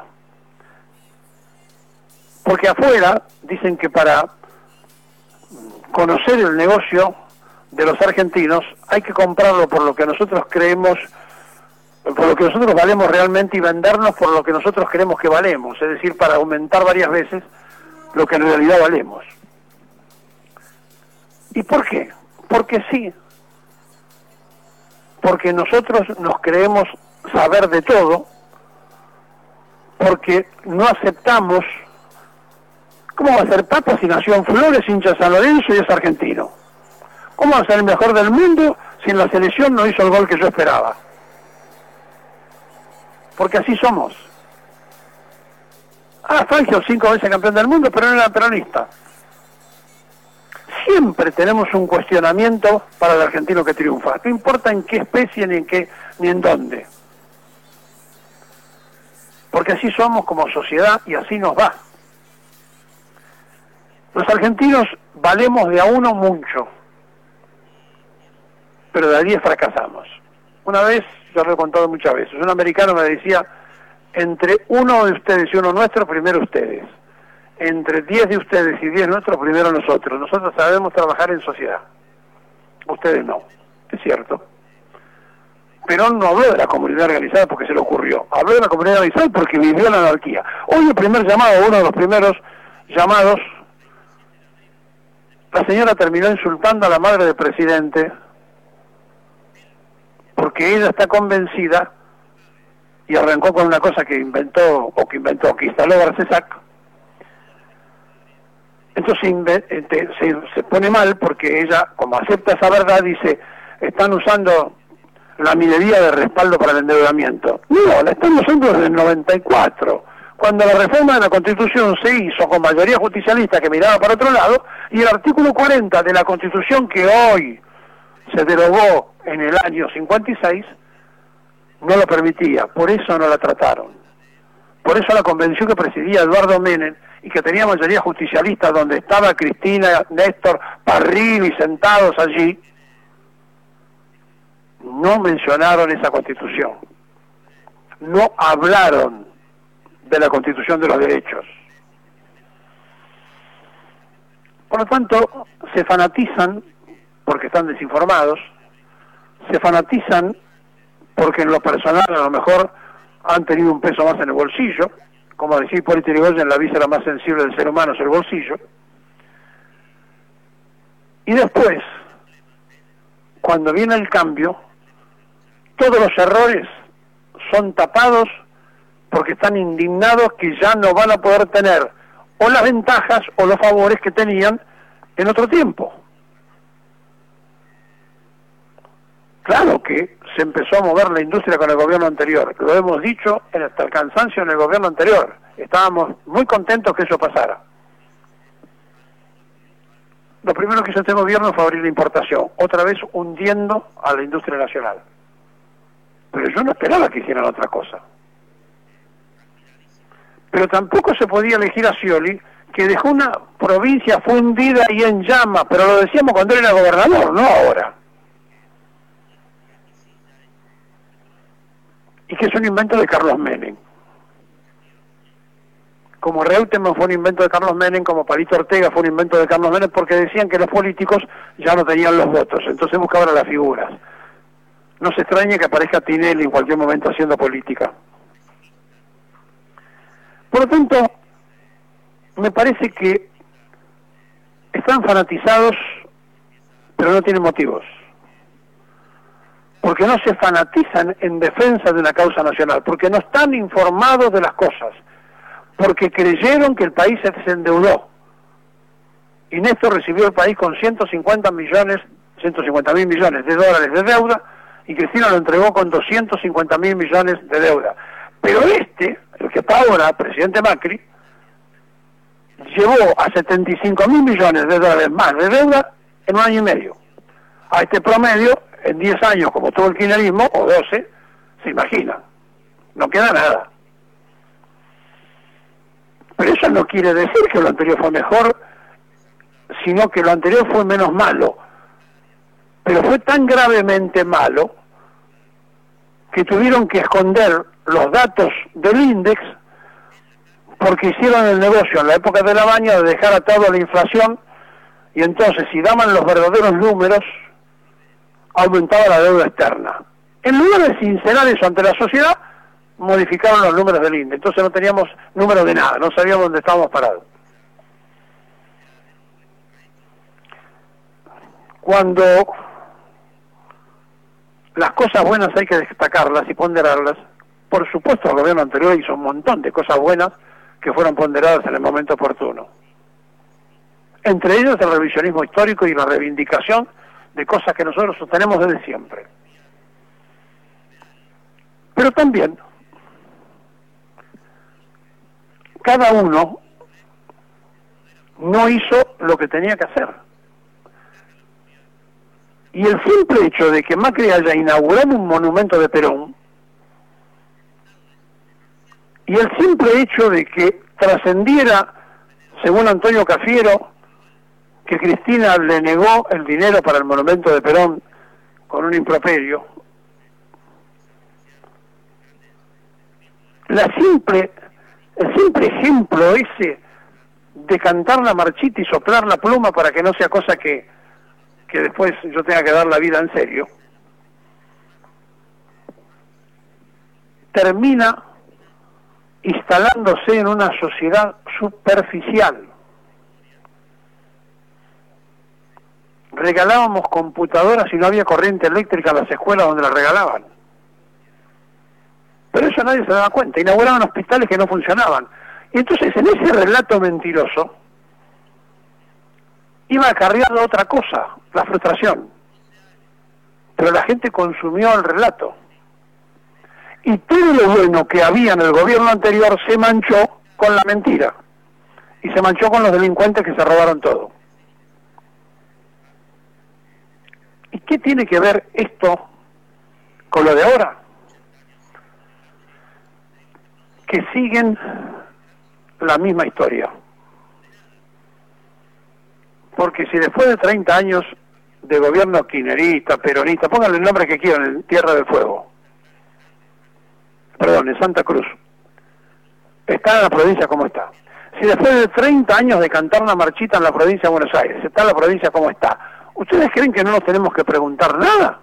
Porque afuera dicen que para conocer el negocio de los argentinos hay que comprarlo por lo que nosotros creemos, por lo que nosotros valemos realmente, y vendernos por lo que nosotros creemos que valemos, es decir, para aumentar varias veces lo que en realidad valemos. ¿Y por qué? Porque sí. Porque nosotros nos creemos saber de todo, porque no aceptamos. ¿Cómo va a ser Papa si nació en Flores, hincha de San Lorenzo y es argentino? ¿Cómo va a ser el mejor del mundo si en la selección no hizo el gol que yo esperaba? Porque así somos. Fangio 5 veces campeón del mundo, pero no era peronista. Siempre tenemos un cuestionamiento para el argentino que triunfa. No importa en qué especie ni en dónde. Porque así somos como sociedad y así nos va. Los argentinos valemos de a uno mucho, pero de a 10 fracasamos. Una vez, yo lo he contado muchas veces, un americano me decía: entre uno de ustedes y uno nuestro, primero ustedes. Entre 10 de ustedes y 10 nuestros, primero nosotros. Nosotros sabemos trabajar en sociedad. Ustedes no. Es cierto. Perón no habló de la comunidad organizada porque se le ocurrió. Habló de la comunidad organizada porque vivió la anarquía. Hoy el primer llamado, uno de los primeros llamados, la señora terminó insultando a la madre del presidente porque ella está convencida, y arrancó con una cosa que que instaló Garcesac. Entonces se pone mal porque ella, como acepta esa verdad, dice, están usando la minería de respaldo para el endeudamiento. No, la están usando desde el 94, cuando la reforma de la Constitución se hizo con mayoría justicialista que miraba para otro lado, y el artículo 40 de la Constitución, que hoy se derogó en el año 56, no lo permitía. Por eso no la trataron. Por eso la convención que presidía Eduardo Menem y que tenía mayoría justicialista, donde estaba Cristina, Néstor, Parrilli sentados allí, no mencionaron esa Constitución. No hablaron de la Constitución de los derechos. Por lo tanto, se fanatizan porque están desinformados, se fanatizan porque en lo personal a lo mejor han tenido un peso más en el bolsillo, como decía Hipólito Yrigoyen, la víscera más sensible del ser humano es el bolsillo. Y después, cuando viene el cambio, todos los errores son tapados porque están indignados que ya no van a poder tener o las ventajas o los favores que tenían en otro tiempo. Claro que se empezó a mover la industria con el gobierno anterior, lo hemos dicho hasta el cansancio en el gobierno anterior, estábamos muy contentos que eso pasara. Lo primero que hizo este gobierno fue abrir la importación, otra vez hundiendo a la industria nacional. Pero yo no esperaba que hicieran otra cosa. Pero tampoco se podía elegir a Scioli, que dejó una provincia fundida y en llamas, pero lo decíamos cuando él era gobernador, no ahora. Y que es un invento de Carlos Menem. Como Reutemann fue un invento de Carlos Menem, como Palito Ortega fue un invento de Carlos Menem, porque decían que los políticos ya no tenían los votos, entonces buscaban a las figuras. No se extrañe que aparezca Tinelli en cualquier momento haciendo política. Por lo tanto, me parece que están fanatizados, pero no tienen motivos. Porque no se fanatizan en defensa de una causa nacional, porque no están informados de las cosas, porque creyeron que el país se endeudó. Y Néstor recibió el país con 150 mil millones de dólares de deuda, y Cristina lo entregó con 250 mil millones de deuda. Pero el que está ahora, presidente Macri, llevó a 75 mil millones de dólares más de deuda en un año y medio. A este promedio, en 10 años, como todo el kirchnerismo, o 12, se imagina. No queda nada. Pero eso no quiere decir que lo anterior fue mejor, sino que lo anterior fue menos malo. Pero fue tan gravemente malo que tuvieron que esconder los datos del INDEX porque hicieron el negocio en la época de la Baña de dejar atado a la inflación, y entonces si daban los verdaderos números aumentaba la deuda externa. En lugar de sincerar eso ante la sociedad, modificaron los números del INDEX, entonces no teníamos números de nada, no sabíamos dónde estábamos parados. Cuando las cosas buenas hay que destacarlas y ponderarlas, por supuesto el gobierno anterior hizo un montón de cosas buenas que fueron ponderadas en el momento oportuno. Entre ellos el revisionismo histórico y la reivindicación de cosas que nosotros sostenemos desde siempre. Pero también, cada uno no hizo lo que tenía que hacer. Y el simple hecho de que Macri haya inaugurado un monumento de Perón, y el simple hecho de que trascendiera, según Antonio Cafiero, que Cristina le negó el dinero para el monumento de Perón con un improperio, el simple ejemplo ese de cantar la marchita y soplar la pluma para que no sea cosa que después yo tenga que dar la vida en serio, termina instalándose en una sociedad superficial. regalábamos computadoras y no había corriente eléctrica en las escuelas donde las regalaban. Pero eso nadie se daba cuenta. Inauguraban hospitales que no funcionaban. Y entonces en ese relato mentiroso iba acarreado otra cosa, la frustración. Pero la gente consumió el relato. Y todo lo bueno que había en el gobierno anterior se manchó con la mentira. Y se manchó con los delincuentes que se robaron todo. ¿Y qué tiene que ver esto con lo de ahora? Que siguen la misma historia. Porque si después de 30 años de gobierno kirchnerista, peronista, pónganle el nombre que quieran, en Tierra del Fuego, perdón, en Santa Cruz, está en la provincia como está. Si después de 30 años de cantar una marchita en la provincia de Buenos Aires, está en la provincia como está, ¿ustedes creen que no nos tenemos que preguntar nada?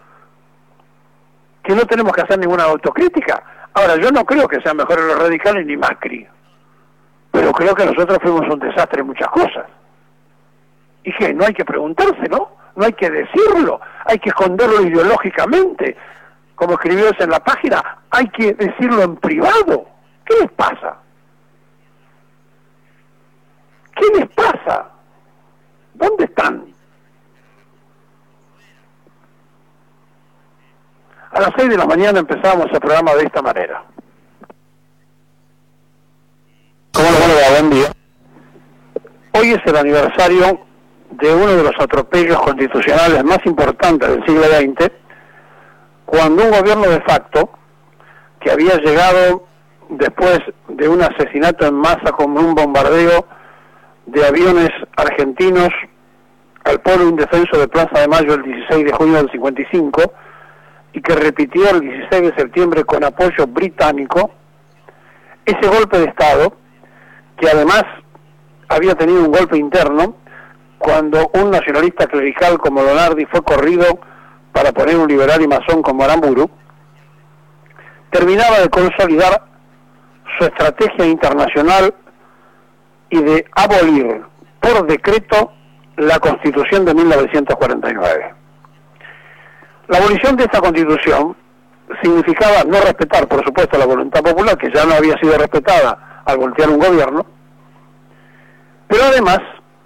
¿Que no tenemos que hacer ninguna autocrítica? Ahora, yo no creo que sean mejores los radicales ni Macri, pero creo que nosotros fuimos un desastre en muchas cosas. ¿Y qué? No hay que preguntárselo, no hay que decirlo, hay que esconderlo ideológicamente. Como escribió eso en la página, hay que decirlo en privado. ¿Qué les pasa? ¿Qué les pasa? ¿Dónde están? A las 6 de la mañana empezábamos el programa de esta manera. ¿Cómo le va? Buen día. Hoy es el aniversario de uno de los atropellos constitucionales más importantes del siglo XX, cuando un gobierno de facto, que había llegado después de un asesinato en masa como un bombardeo de aviones argentinos al polo indefenso de Plaza de Mayo el 16 de junio del 55, y que repitió el 16 de septiembre con apoyo británico, ese golpe de Estado, que además había tenido un golpe interno, cuando un nacionalista clerical como Lonardi fue corrido para poner un liberal y masón como Aramburu, terminaba de consolidar su estrategia internacional y de abolir por decreto la Constitución de 1949. La abolición de esta Constitución significaba no respetar, por supuesto, la voluntad popular, que ya no había sido respetada al voltear un gobierno, pero además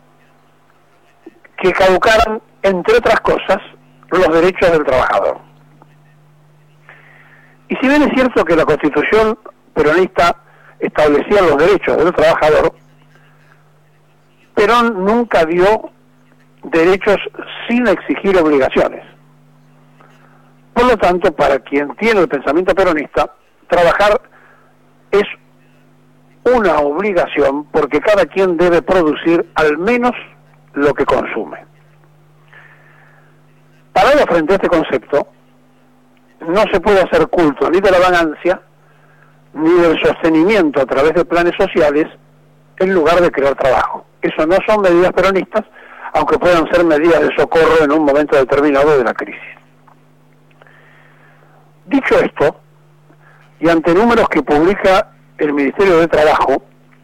que caducaran, entre otras cosas, los derechos del trabajador. Y si bien es cierto que la Constitución peronista establecía los derechos del trabajador, Perón nunca dio derechos sin exigir obligaciones. Por lo tanto, para quien tiene el pensamiento peronista, trabajar es una obligación, porque cada quien debe producir al menos lo que consume. Parado frente a este concepto, no se puede hacer culto ni de la ganancia, ni del sostenimiento a través de planes sociales, en lugar de crear trabajo. Eso no son medidas peronistas, aunque puedan ser medidas de socorro en un momento determinado de la crisis. Dicho esto, y ante números que publica el Ministerio de Trabajo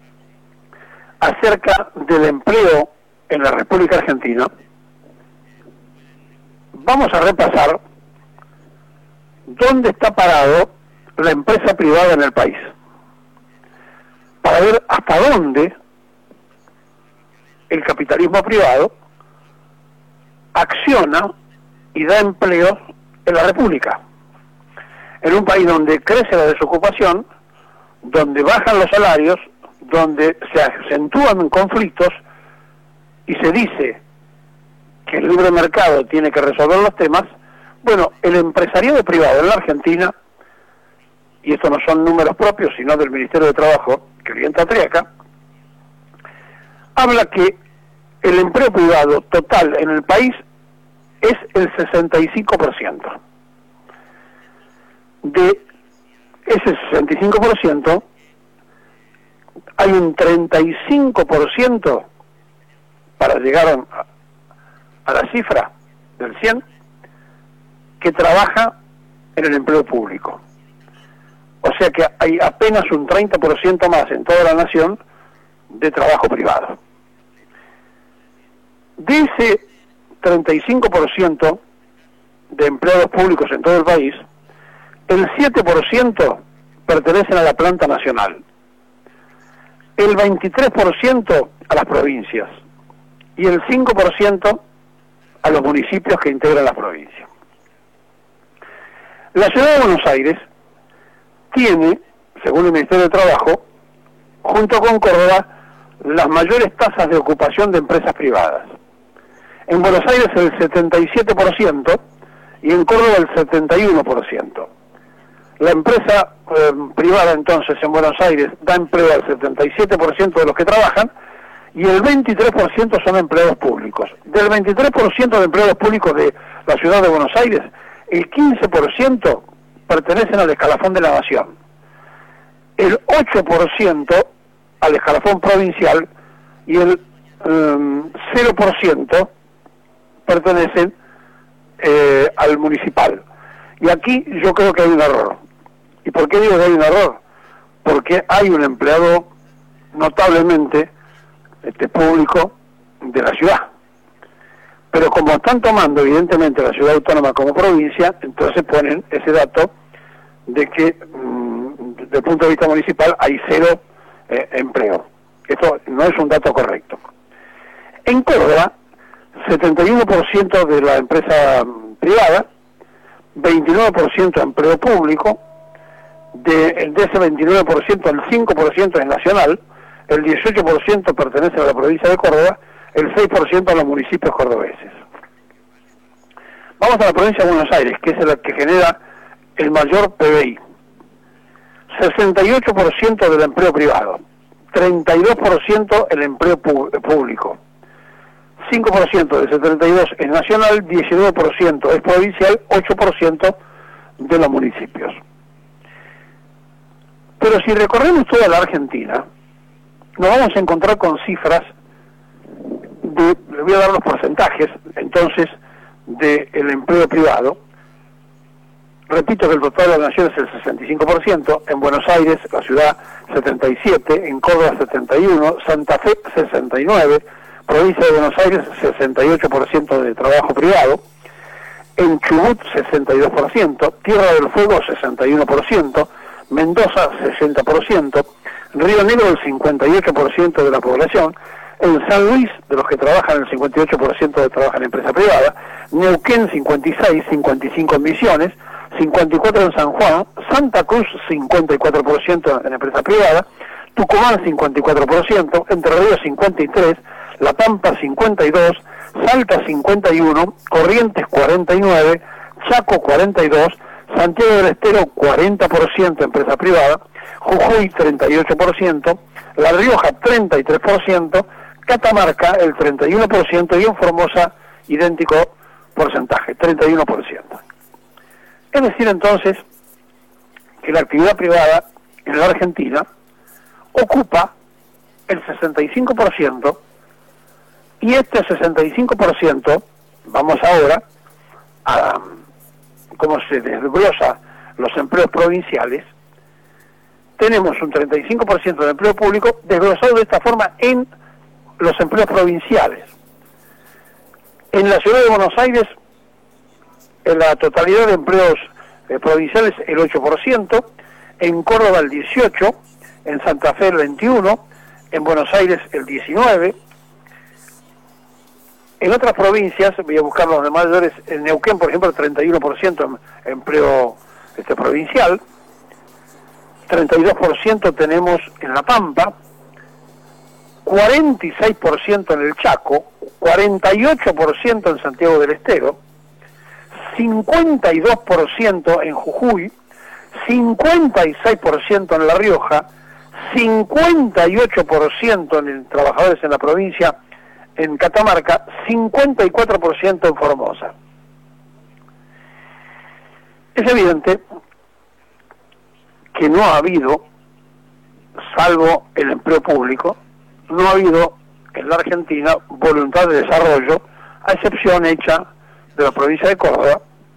acerca del empleo en la República Argentina, vamos a repasar dónde está parado la empresa privada en el país, para ver hasta dónde el capitalismo privado acciona y da empleo en la República, en un país donde crece la desocupación, donde bajan los salarios, donde se acentúan conflictos y se dice que el libre mercado tiene que resolver los temas. Bueno, el empresariado privado en la Argentina, y esto no son números propios, sino del Ministerio de Trabajo, que orienta Triaca, habla que el empleo privado total en el país es el 65%. De ese 65%, hay un 35% para llegar a la cifra del 100 que trabaja en el empleo público. O sea que hay apenas un 30% más en toda la nación de trabajo privado. De ese 35% de empleados públicos en todo el país, el 7% pertenecen a la planta nacional, el 23% a las provincias y el 5% a los municipios que integran las provincias. La ciudad de Buenos Aires tiene, según el Ministerio de Trabajo, junto con Córdoba, las mayores tasas de ocupación de empresas privadas. En Buenos Aires el 77% y en Córdoba el 71%. La empresa privada entonces en Buenos Aires da empleo al 77% de los que trabajan y el 23% son empleados públicos. Del 23% de empleados públicos de la ciudad de Buenos Aires, el 15% pertenecen al escalafón de la nación, el 8% al escalafón provincial y el 0% pertenecen al municipal. Y aquí yo creo que hay un error. ¿Y por qué digo que hay un error? Porque hay un empleado notablemente público de la ciudad. Pero como están tomando evidentemente la ciudad autónoma como provincia, entonces ponen ese dato de que desde el punto de vista municipal hay 0 empleo. Esto no es un dato correcto. En Córdoba, 71% de la empresa privada, 29% empleo público, de ese 29% el 5% es nacional, el 18% pertenece a la provincia de Córdoba, el 6% a los municipios cordobeses. Vamos a la provincia de Buenos Aires, que es la que genera el mayor PBI. 68% del empleo privado, 32% el empleo público, 5% de ese 32 es nacional, 19% es provincial, 8% de los municipios. Pero si recorremos toda la Argentina, nos vamos a encontrar con cifras les voy a dar los porcentajes entonces del empleo privado. Repito que el total de la nación es el 65%, en Buenos Aires, la ciudad, 77%, en Córdoba 71%, Santa Fe 69%, provincia de Buenos Aires 68% de trabajo privado, en Chubut 62%, Tierra del Fuego 61%, Mendoza 60%, Río Negro el 58% de la población, en San Luis, de los que trabajan, el 58% de trabajan en empresa privada, Neuquén 56%, 55% en Misiones, 54% en San Juan, Santa Cruz 54% en empresa privada, Tucumán 54%, Entre Ríos 53%, La Pampa 52%, Salta 51%, Corrientes 49%, Chaco 42%, Santiago del Estero 40% empresa privada, Jujuy 38%, La Rioja 33%, Catamarca el 31% y en Formosa idéntico porcentaje, 31%. Es decir entonces que la actividad privada en la Argentina ocupa el 65% y este 65%, vamos ahora a cómo se desglosa los empleos provinciales, tenemos un 35% de empleo público desglosado de esta forma en los empleos provinciales. En la ciudad de Buenos Aires, en la totalidad de empleos provinciales el 8%, en Córdoba el 18%, en Santa Fe el 21%, en Buenos Aires el 19%, en otras provincias, voy a buscar los demás mayores, en Neuquén por ejemplo el 31% en empleo provincial, 32% tenemos en La Pampa, 46% en el Chaco, 48% en Santiago del Estero, 52% en Jujuy, 56% en La Rioja, 58% en trabajadores en la provincia, en Catamarca, 54% en Formosa. Es evidente que no ha habido, salvo el empleo público, no ha habido en la Argentina voluntad de desarrollo, a excepción hecha de la provincia de Córdoba,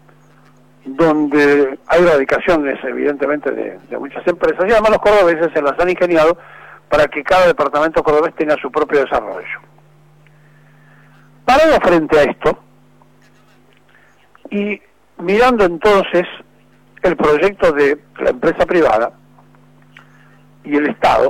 donde hay radicaciones evidentemente de muchas empresas, y además los cordobeses se las han ingeniado para que cada departamento cordobés tenga su propio desarrollo. Parado frente a esto, Y mirando entonces el proyecto de la empresa privada y el Estado,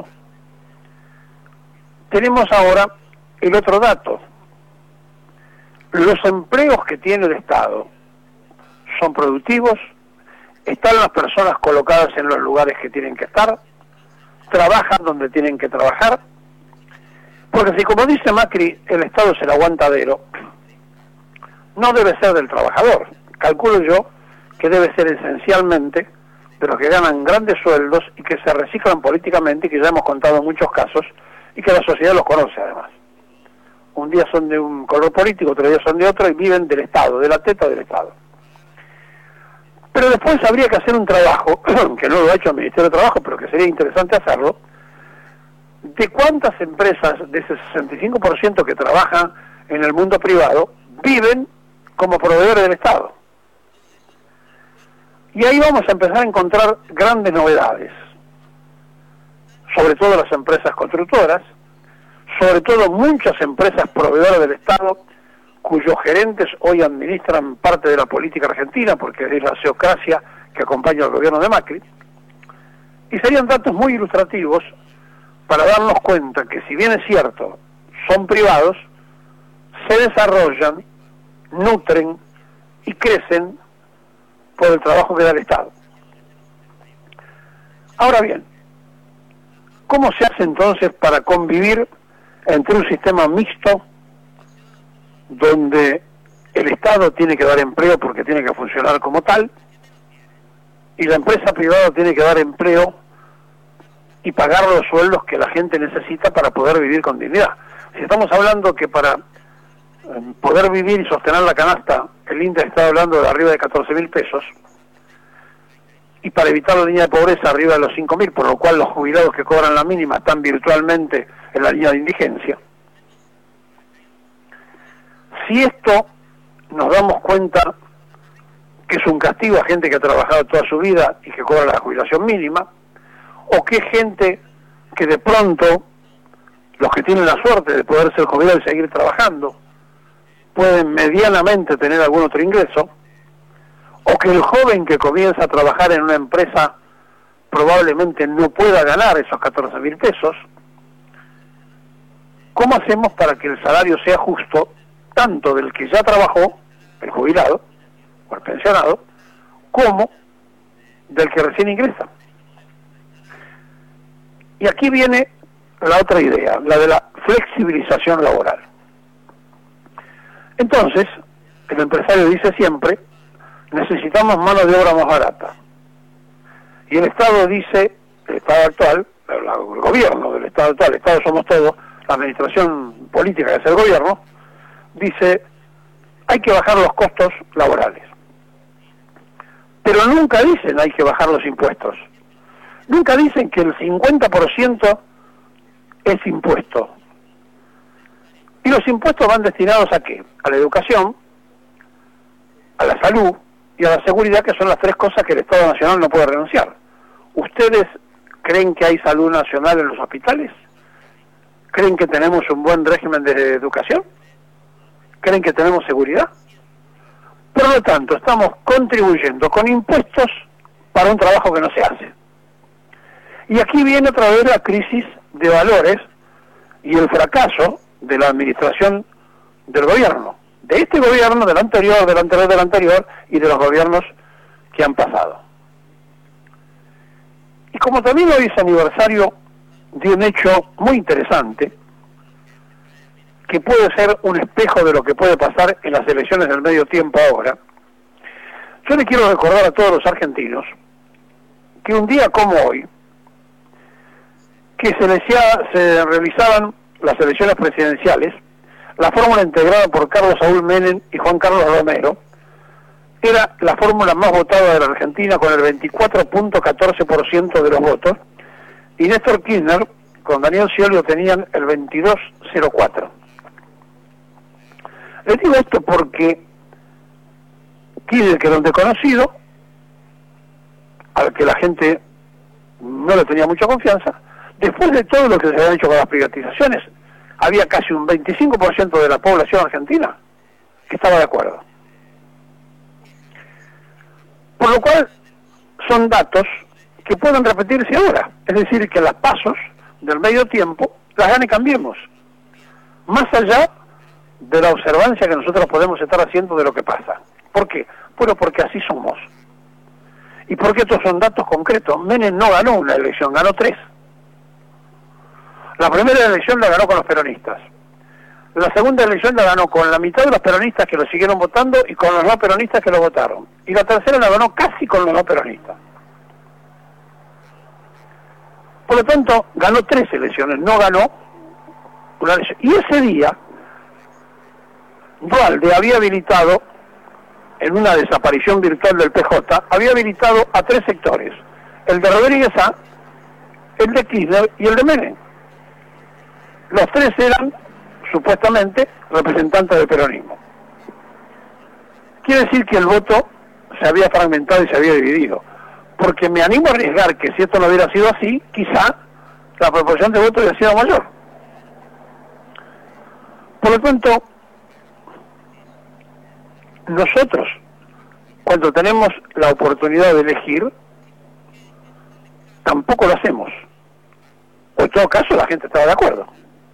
tenemos ahora el otro dato. Los empleos que tiene el Estado son productivos, están las personas colocadas en los lugares que tienen que estar, trabajan donde tienen que trabajar, porque si, como dice Macri, el Estado es el aguantadero, no debe ser del trabajador. Calculo yo que debe ser esencialmente de los que ganan grandes sueldos y que se reciclan políticamente, y que ya hemos contado muchos casos, y que la sociedad los conoce además. Un día son de un color político, otro día son de otro, y viven del Estado, de la teta del Estado. Pero después habría que hacer un trabajo, que no lo ha hecho el Ministerio de Trabajo, pero que sería interesante hacerlo, de cuántas empresas de ese 65% que trabajan en el mundo privado viven como proveedores del Estado. Y ahí vamos a empezar a encontrar grandes novedades, sobre todo las empresas constructoras, sobre todo muchas empresas proveedoras del Estado, cuyos gerentes hoy administran parte de la política argentina, porque es la ceocracia que acompaña al gobierno de Macri. Y serían datos muy ilustrativos para darnos cuenta que, si bien es cierto, son privados, se desarrollan, nutren y crecen por el trabajo que da el Estado. Ahora bien, ¿cómo se hace entonces para convivir entre un sistema mixto donde el Estado tiene que dar empleo porque tiene que funcionar como tal, y la empresa privada tiene que dar empleo y pagar los sueldos que la gente necesita para poder vivir con dignidad? Si estamos hablando que para poder vivir y sostener la canasta, el INDEC está hablando de arriba de 14.000 pesos, y para evitar la línea de pobreza arriba de los 5.000, por lo cual los jubilados que cobran la mínima están virtualmente en la línea de indigencia. Si esto nos damos cuenta que es un castigo a gente que ha trabajado toda su vida y que cobra la jubilación mínima, o que es gente que de pronto, los que tienen la suerte de poder ser jubilados y seguir trabajando, pueden medianamente tener algún otro ingreso, o que el joven que comienza a trabajar en una empresa probablemente no pueda ganar esos 14.000 pesos, ¿cómo hacemos para que el salario sea justo, tanto del que ya trabajó, el jubilado o el pensionado, como del que recién ingresa? Y aquí viene la otra idea, la de la flexibilización laboral. Entonces, el empresario dice siempre, necesitamos mano de obra más barata. Y el Estado dice, el Estado actual, el gobierno del Estado actual, el Estado somos todos, la administración política que es el gobierno, dice, hay que bajar los costos laborales. Pero nunca dicen hay que bajar los impuestos. Nunca dicen que el 50% es impuesto. Y los impuestos van destinados ¿a qué? A la educación, a la salud y a la seguridad, que son las tres cosas que el Estado Nacional no puede renunciar. ¿Ustedes creen que hay salud nacional en los hospitales? ¿Creen que tenemos un buen régimen de educación? ¿Creen que tenemos seguridad? Por lo tanto, estamos contribuyendo con impuestos para un trabajo que no se hace. Y aquí viene otra vez la crisis de valores y el fracaso de la administración del gobierno, de este gobierno, del anterior, del anterior, del anterior, y de los gobiernos que han pasado. Y como también hoy es aniversario de un hecho muy interesante, que puede ser un espejo de lo que puede pasar en las elecciones del medio tiempo ahora, yo le quiero recordar a todos los argentinos que un día como hoy, que se realizaban las elecciones presidenciales, la fórmula integrada por Carlos Saúl Menem y Juan Carlos Romero era la fórmula más votada de la Argentina, con el 24.14% de los votos, y Néstor Kirchner con Daniel Scioli tenían el 22.04%. Les digo esto porque Kirchner, que era un desconocido, al que la gente no le tenía mucha confianza, después de todo lo que se había hecho con las privatizaciones, había casi un 25% de la población argentina que estaba de acuerdo. Por lo cual son datos que pueden repetirse ahora, es decir, que las pasos del medio tiempo las gane Cambiemos, más allá de la observancia que nosotros podemos estar haciendo de lo que pasa. ¿Por qué? Bueno, porque así somos. Y porque estos son datos concretos. Menem no ganó una elección, ganó 3. La primera elección la ganó con los peronistas. La segunda elección la ganó con la mitad de los peronistas que lo siguieron votando y con los no peronistas que lo votaron. Y la tercera la ganó casi con los no peronistas. Por lo tanto, ganó 3 elecciones, no ganó una elección. Y ese día, Duhalde había habilitado, en una desaparición virtual del PJ, había habilitado a 3 sectores: el de Rodríguez A, el de Kirchner y el de Menem. Los 3 eran, supuestamente, representantes del peronismo. Quiere decir que el voto se había fragmentado y se había dividido. Porque me animo a arriesgar que si esto no hubiera sido así, quizá la proporción de votos hubiera sido mayor. Por lo tanto, nosotros, cuando tenemos la oportunidad de elegir, tampoco lo hacemos. O en todo caso la gente estaba de acuerdo.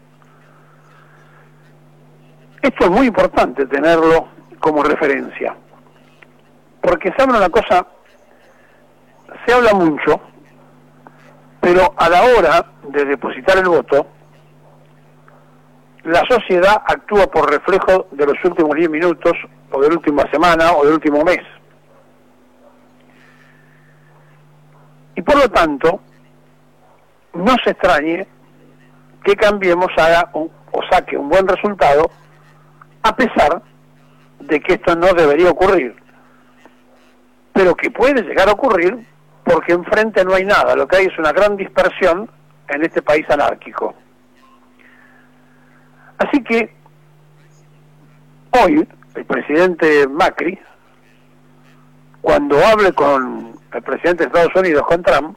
Esto es muy importante tenerlo como referencia. Porque saben una cosa, se habla mucho, pero a la hora de depositar el voto, la sociedad actúa por reflejo de los últimos 10 minutos, o de la última semana, o del último mes. Y por lo tanto, no se extrañe que Cambiemos haga o saque un buen resultado, a pesar de que esto no debería ocurrir, pero que puede llegar a ocurrir porque enfrente no hay nada, lo que hay es una gran dispersión en este país anárquico. Así que hoy el presidente Macri, cuando hable con el presidente de Estados Unidos, con Trump,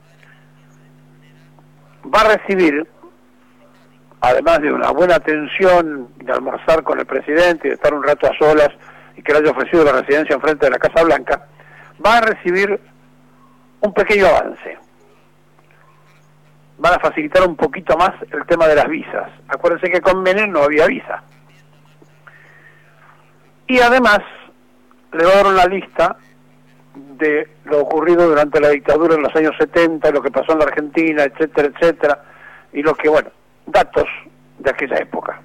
va a recibir, además de una buena atención, de almorzar con el presidente y de estar un rato a solas y que le haya ofrecido la residencia enfrente de la Casa Blanca, va a recibir un pequeño avance. Van a facilitar un poquito más el tema de las visas. Acuérdense que con Menem no había visa. Y además le va a dar una lista de lo ocurrido durante la dictadura en los años 70, lo que pasó en la Argentina, etcétera, etcétera, y lo que, bueno, datos de aquella época.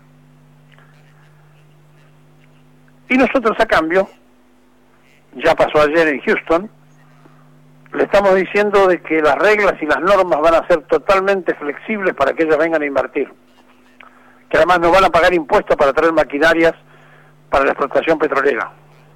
Y nosotros, a cambio, ya pasó ayer en Houston, le estamos diciendo de que las reglas y las normas van a ser totalmente flexibles para que ellos vengan a invertir, que además no van a pagar impuestos para traer maquinarias para la explotación petrolera.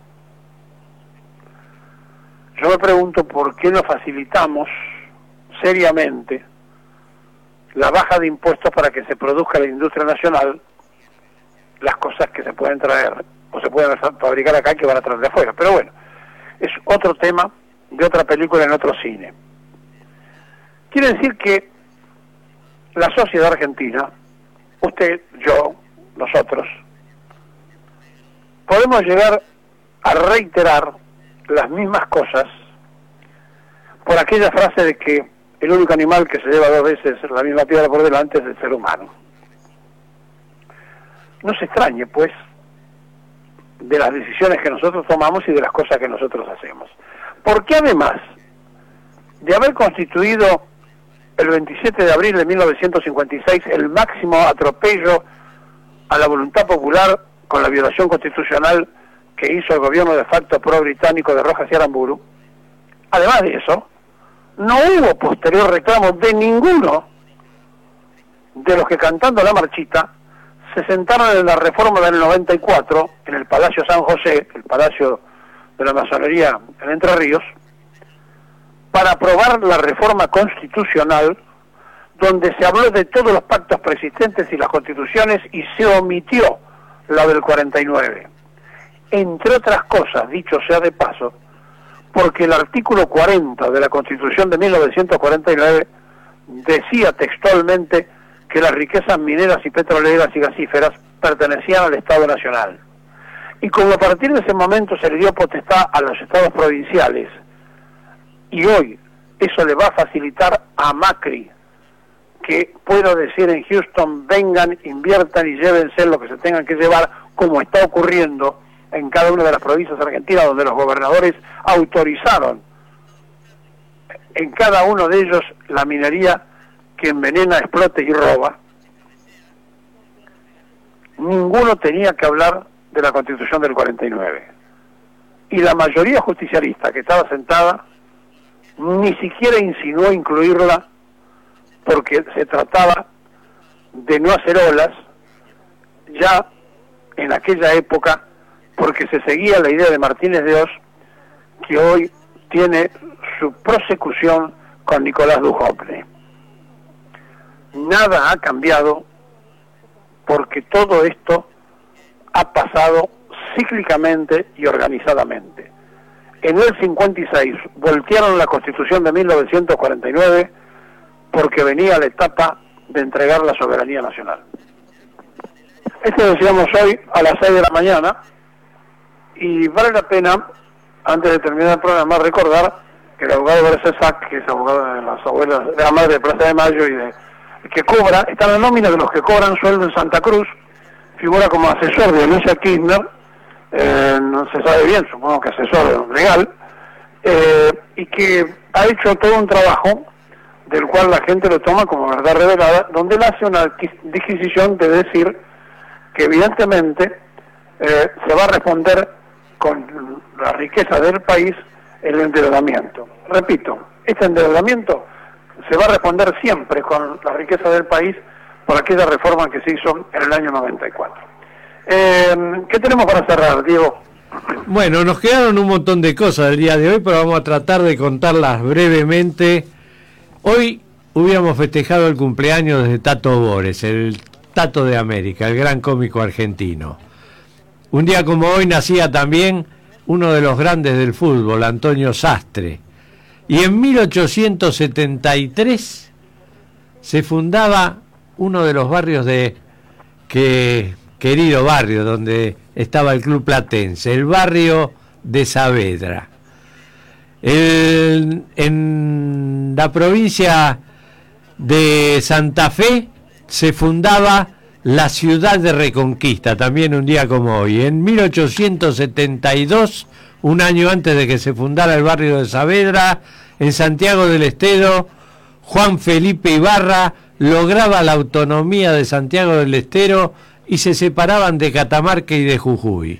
Yo me pregunto por qué no facilitamos seriamente la baja de impuestos para que se produzca la industria nacional las cosas que se pueden traer o se pueden fabricar acá que van a traer de afuera. Pero bueno, es otro tema de otra película en otro cine. Quiere decir que la sociedad argentina, usted, yo, nosotros, podemos llegar a reiterar las mismas cosas por aquella frase de que el único animal que se lleva 2 veces la misma piedra por delante es el ser humano. No se extrañe, pues, de las decisiones que nosotros tomamos y de las cosas que nosotros hacemos. Porque además de haber constituido el 27 de abril de 1956 el máximo atropello a la voluntad popular con la violación constitucional que hizo el gobierno de facto pro-británico de Rojas y Aramburu, además de eso, no hubo posterior reclamo de ninguno de los que, cantando la marchita, se sentaron en la reforma del 94 en el Palacio San José, el Palacio de la Masonería en Entre Ríos, para aprobar la reforma constitucional, donde se habló de todos los pactos preexistentes y las constituciones y se omitió la del 49. Entre otras cosas, dicho sea de paso, porque el artículo 40 de la Constitución de 1949 decía textualmente que las riquezas mineras y petroleras y gasíferas pertenecían al Estado Nacional. Y como a partir de ese momento se le dio potestad a los estados provinciales, y hoy eso le va a facilitar a Macri que pueda decir en Houston, vengan, inviertan y llévense lo que se tengan que llevar, como está ocurriendo en cada una de las provincias argentinas, donde los gobernadores autorizaron en cada uno de ellos la minería que envenena, explota y roba. Ninguno tenía que hablar de la Constitución del 49. Y la mayoría justicialista que estaba sentada ni siquiera insinuó incluirla, porque se trataba de no hacer olas ya en aquella época, porque se seguía la idea de Martínez de Oz, que hoy tiene su prosecución con Nicolás Dujovne. Nada ha cambiado, porque todo esto ha pasado cíclicamente y organizadamente. En el 56 voltearon la Constitución de 1949 porque venía la etapa de entregar la soberanía nacional. Esto decíamos hoy a las 6 de la mañana, y vale la pena, antes de terminar el programa, recordar que el abogado Bercesac, que es abogado de las abuelas, de la madre de Plaza de Mayo y de que cobra, está en la nómina de los que cobran sueldo en Santa Cruz, figura como asesor de Alicia Kirchner, no se sabe bien, supongo que asesor legal, y que ha hecho todo un trabajo del cual la gente lo toma como verdad revelada, donde él hace una disquisición de decir que evidentemente se va a responder con la riqueza del país el endeudamiento. Repito, este endeudamiento se va a responder siempre con la riqueza del país por aquella reforma que se hizo en el año 94. ¿Qué tenemos para cerrar, Diego? Bueno, nos quedaron un montón de cosas el día de hoy, pero vamos a tratar de contarlas brevemente. Hoy hubiéramos festejado el cumpleaños de Tato Bores, el Tato de América, el gran cómico argentino. Un día como hoy nacía también uno de los grandes del fútbol, Antonio Sastre. Y en 1873 se fundaba uno de los barrios querido barrio donde estaba el Club Platense, el barrio de Saavedra. En la provincia de Santa Fe se fundaba la ciudad de Reconquista, también un día como hoy. En 1872, un año antes de que se fundara el barrio de Saavedra, en Santiago del Estero, Juan Felipe Ibarra lograba la autonomía de Santiago del Estero y se separaban de Catamarca y de Jujuy.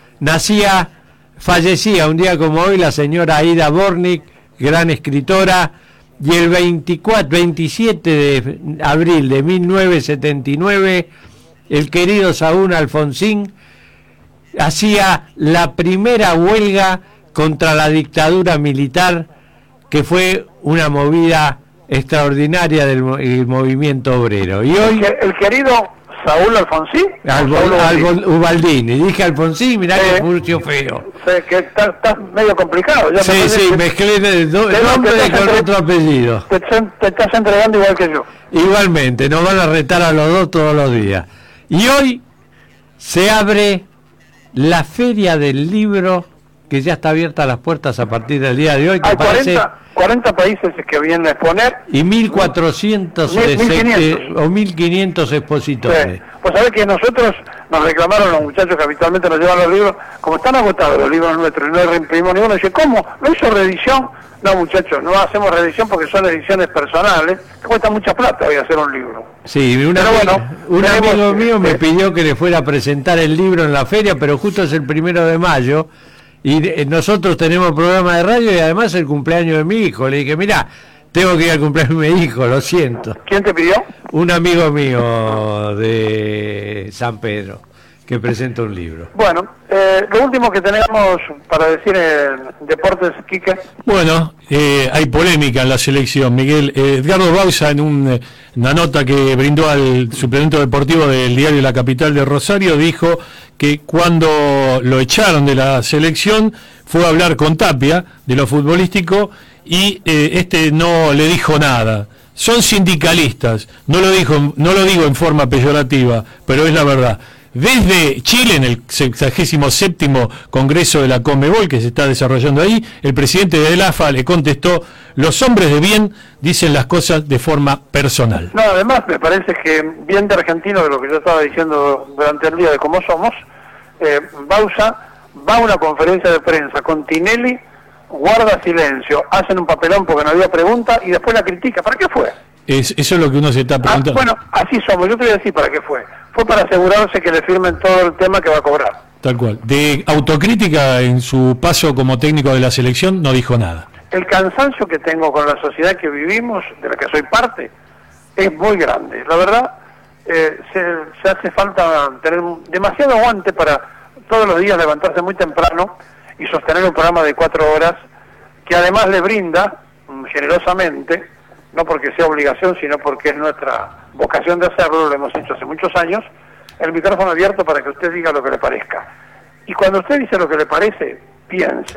Fallecía un día como hoy la señora Aida Bornik, gran escritora, y el 27 de abril de 1979, el querido Saúl Alfonsín hacía la primera huelga contra la dictadura militar, que fue una movida extraordinaria del movimiento obrero. Y hoy el querido Saúl Alfonsín, Ubaldini, dije Alfonsín, mirá que Furcio feo. Sé que está medio complicado. Ya sí, mezclé el nombre con otro apellido. Te estás entregando igual que yo. Igualmente, nos van a retar a los dos todos los días. Y hoy se abre la Feria del Libro, que ya está abierta a las puertas a partir del día de hoy. Hay 40 países que vienen a exponer. Y 1.400 o 1.500 expositores. Sí. Pues sabés que nosotros nos reclamaron los muchachos que habitualmente nos llevan los libros, como están agotados los libros nuestros y no reimprimimos ninguno. Dice, ¿cómo? ¿No hizo reedición? No, muchachos, no hacemos reedición porque son ediciones personales, que cuesta mucha plata hoy hacer un libro. Sí, un amigo mío me pidió que le fuera a presentar el libro en la feria, pero justo es el 1 de mayo. Y nosotros tenemos programa de radio y además el cumpleaños de mi hijo. Le dije, mirá, tengo que ir al cumpleaños de mi hijo, lo siento. ¿Quién te pidió? Un amigo mío de San Pedro, que presenta un libro. Bueno, lo último que tenemos para decir en Deportes, Quique. Bueno, hay polémica en la selección, Miguel. Edgardo Bauza, en una nota que brindó al suplemento deportivo del diario La Capital de Rosario, dijo que cuando lo echaron de la selección fue a hablar con Tapia de lo futbolístico y no le dijo nada. Son sindicalistas, no lo digo en forma peyorativa, pero es la verdad. desde Chile, en el 67º Congreso de la Conmebol que se está desarrollando ahí, el presidente del AFA le contestó: los hombres de bien dicen las cosas de forma personal. No, además me parece que bien de argentino, de lo que yo estaba diciendo durante el día de cómo somos, Bausa va a una conferencia de prensa con Tinelli, guarda silencio, hacen un papelón porque no había pregunta y después la critica. ¿Para qué fue? Eso es lo que uno se está preguntando. Bueno, así somos. Yo te voy a decir para qué fue. Fue para asegurarse que le firmen todo el tema que va a cobrar. Tal cual. De autocrítica en su paso como técnico de la selección no dijo nada. El cansancio que tengo con la sociedad que vivimos, de la que soy parte, es muy grande. La verdad, se hace falta tener demasiado aguante para todos los días levantarse muy temprano y sostener un programa de 4 horas que además le brinda generosamente, no porque sea obligación, sino porque es nuestra vocación de hacerlo, lo hemos hecho hace muchos años, el micrófono abierto para que usted diga lo que le parezca. Y cuando usted dice lo que le parece, piense.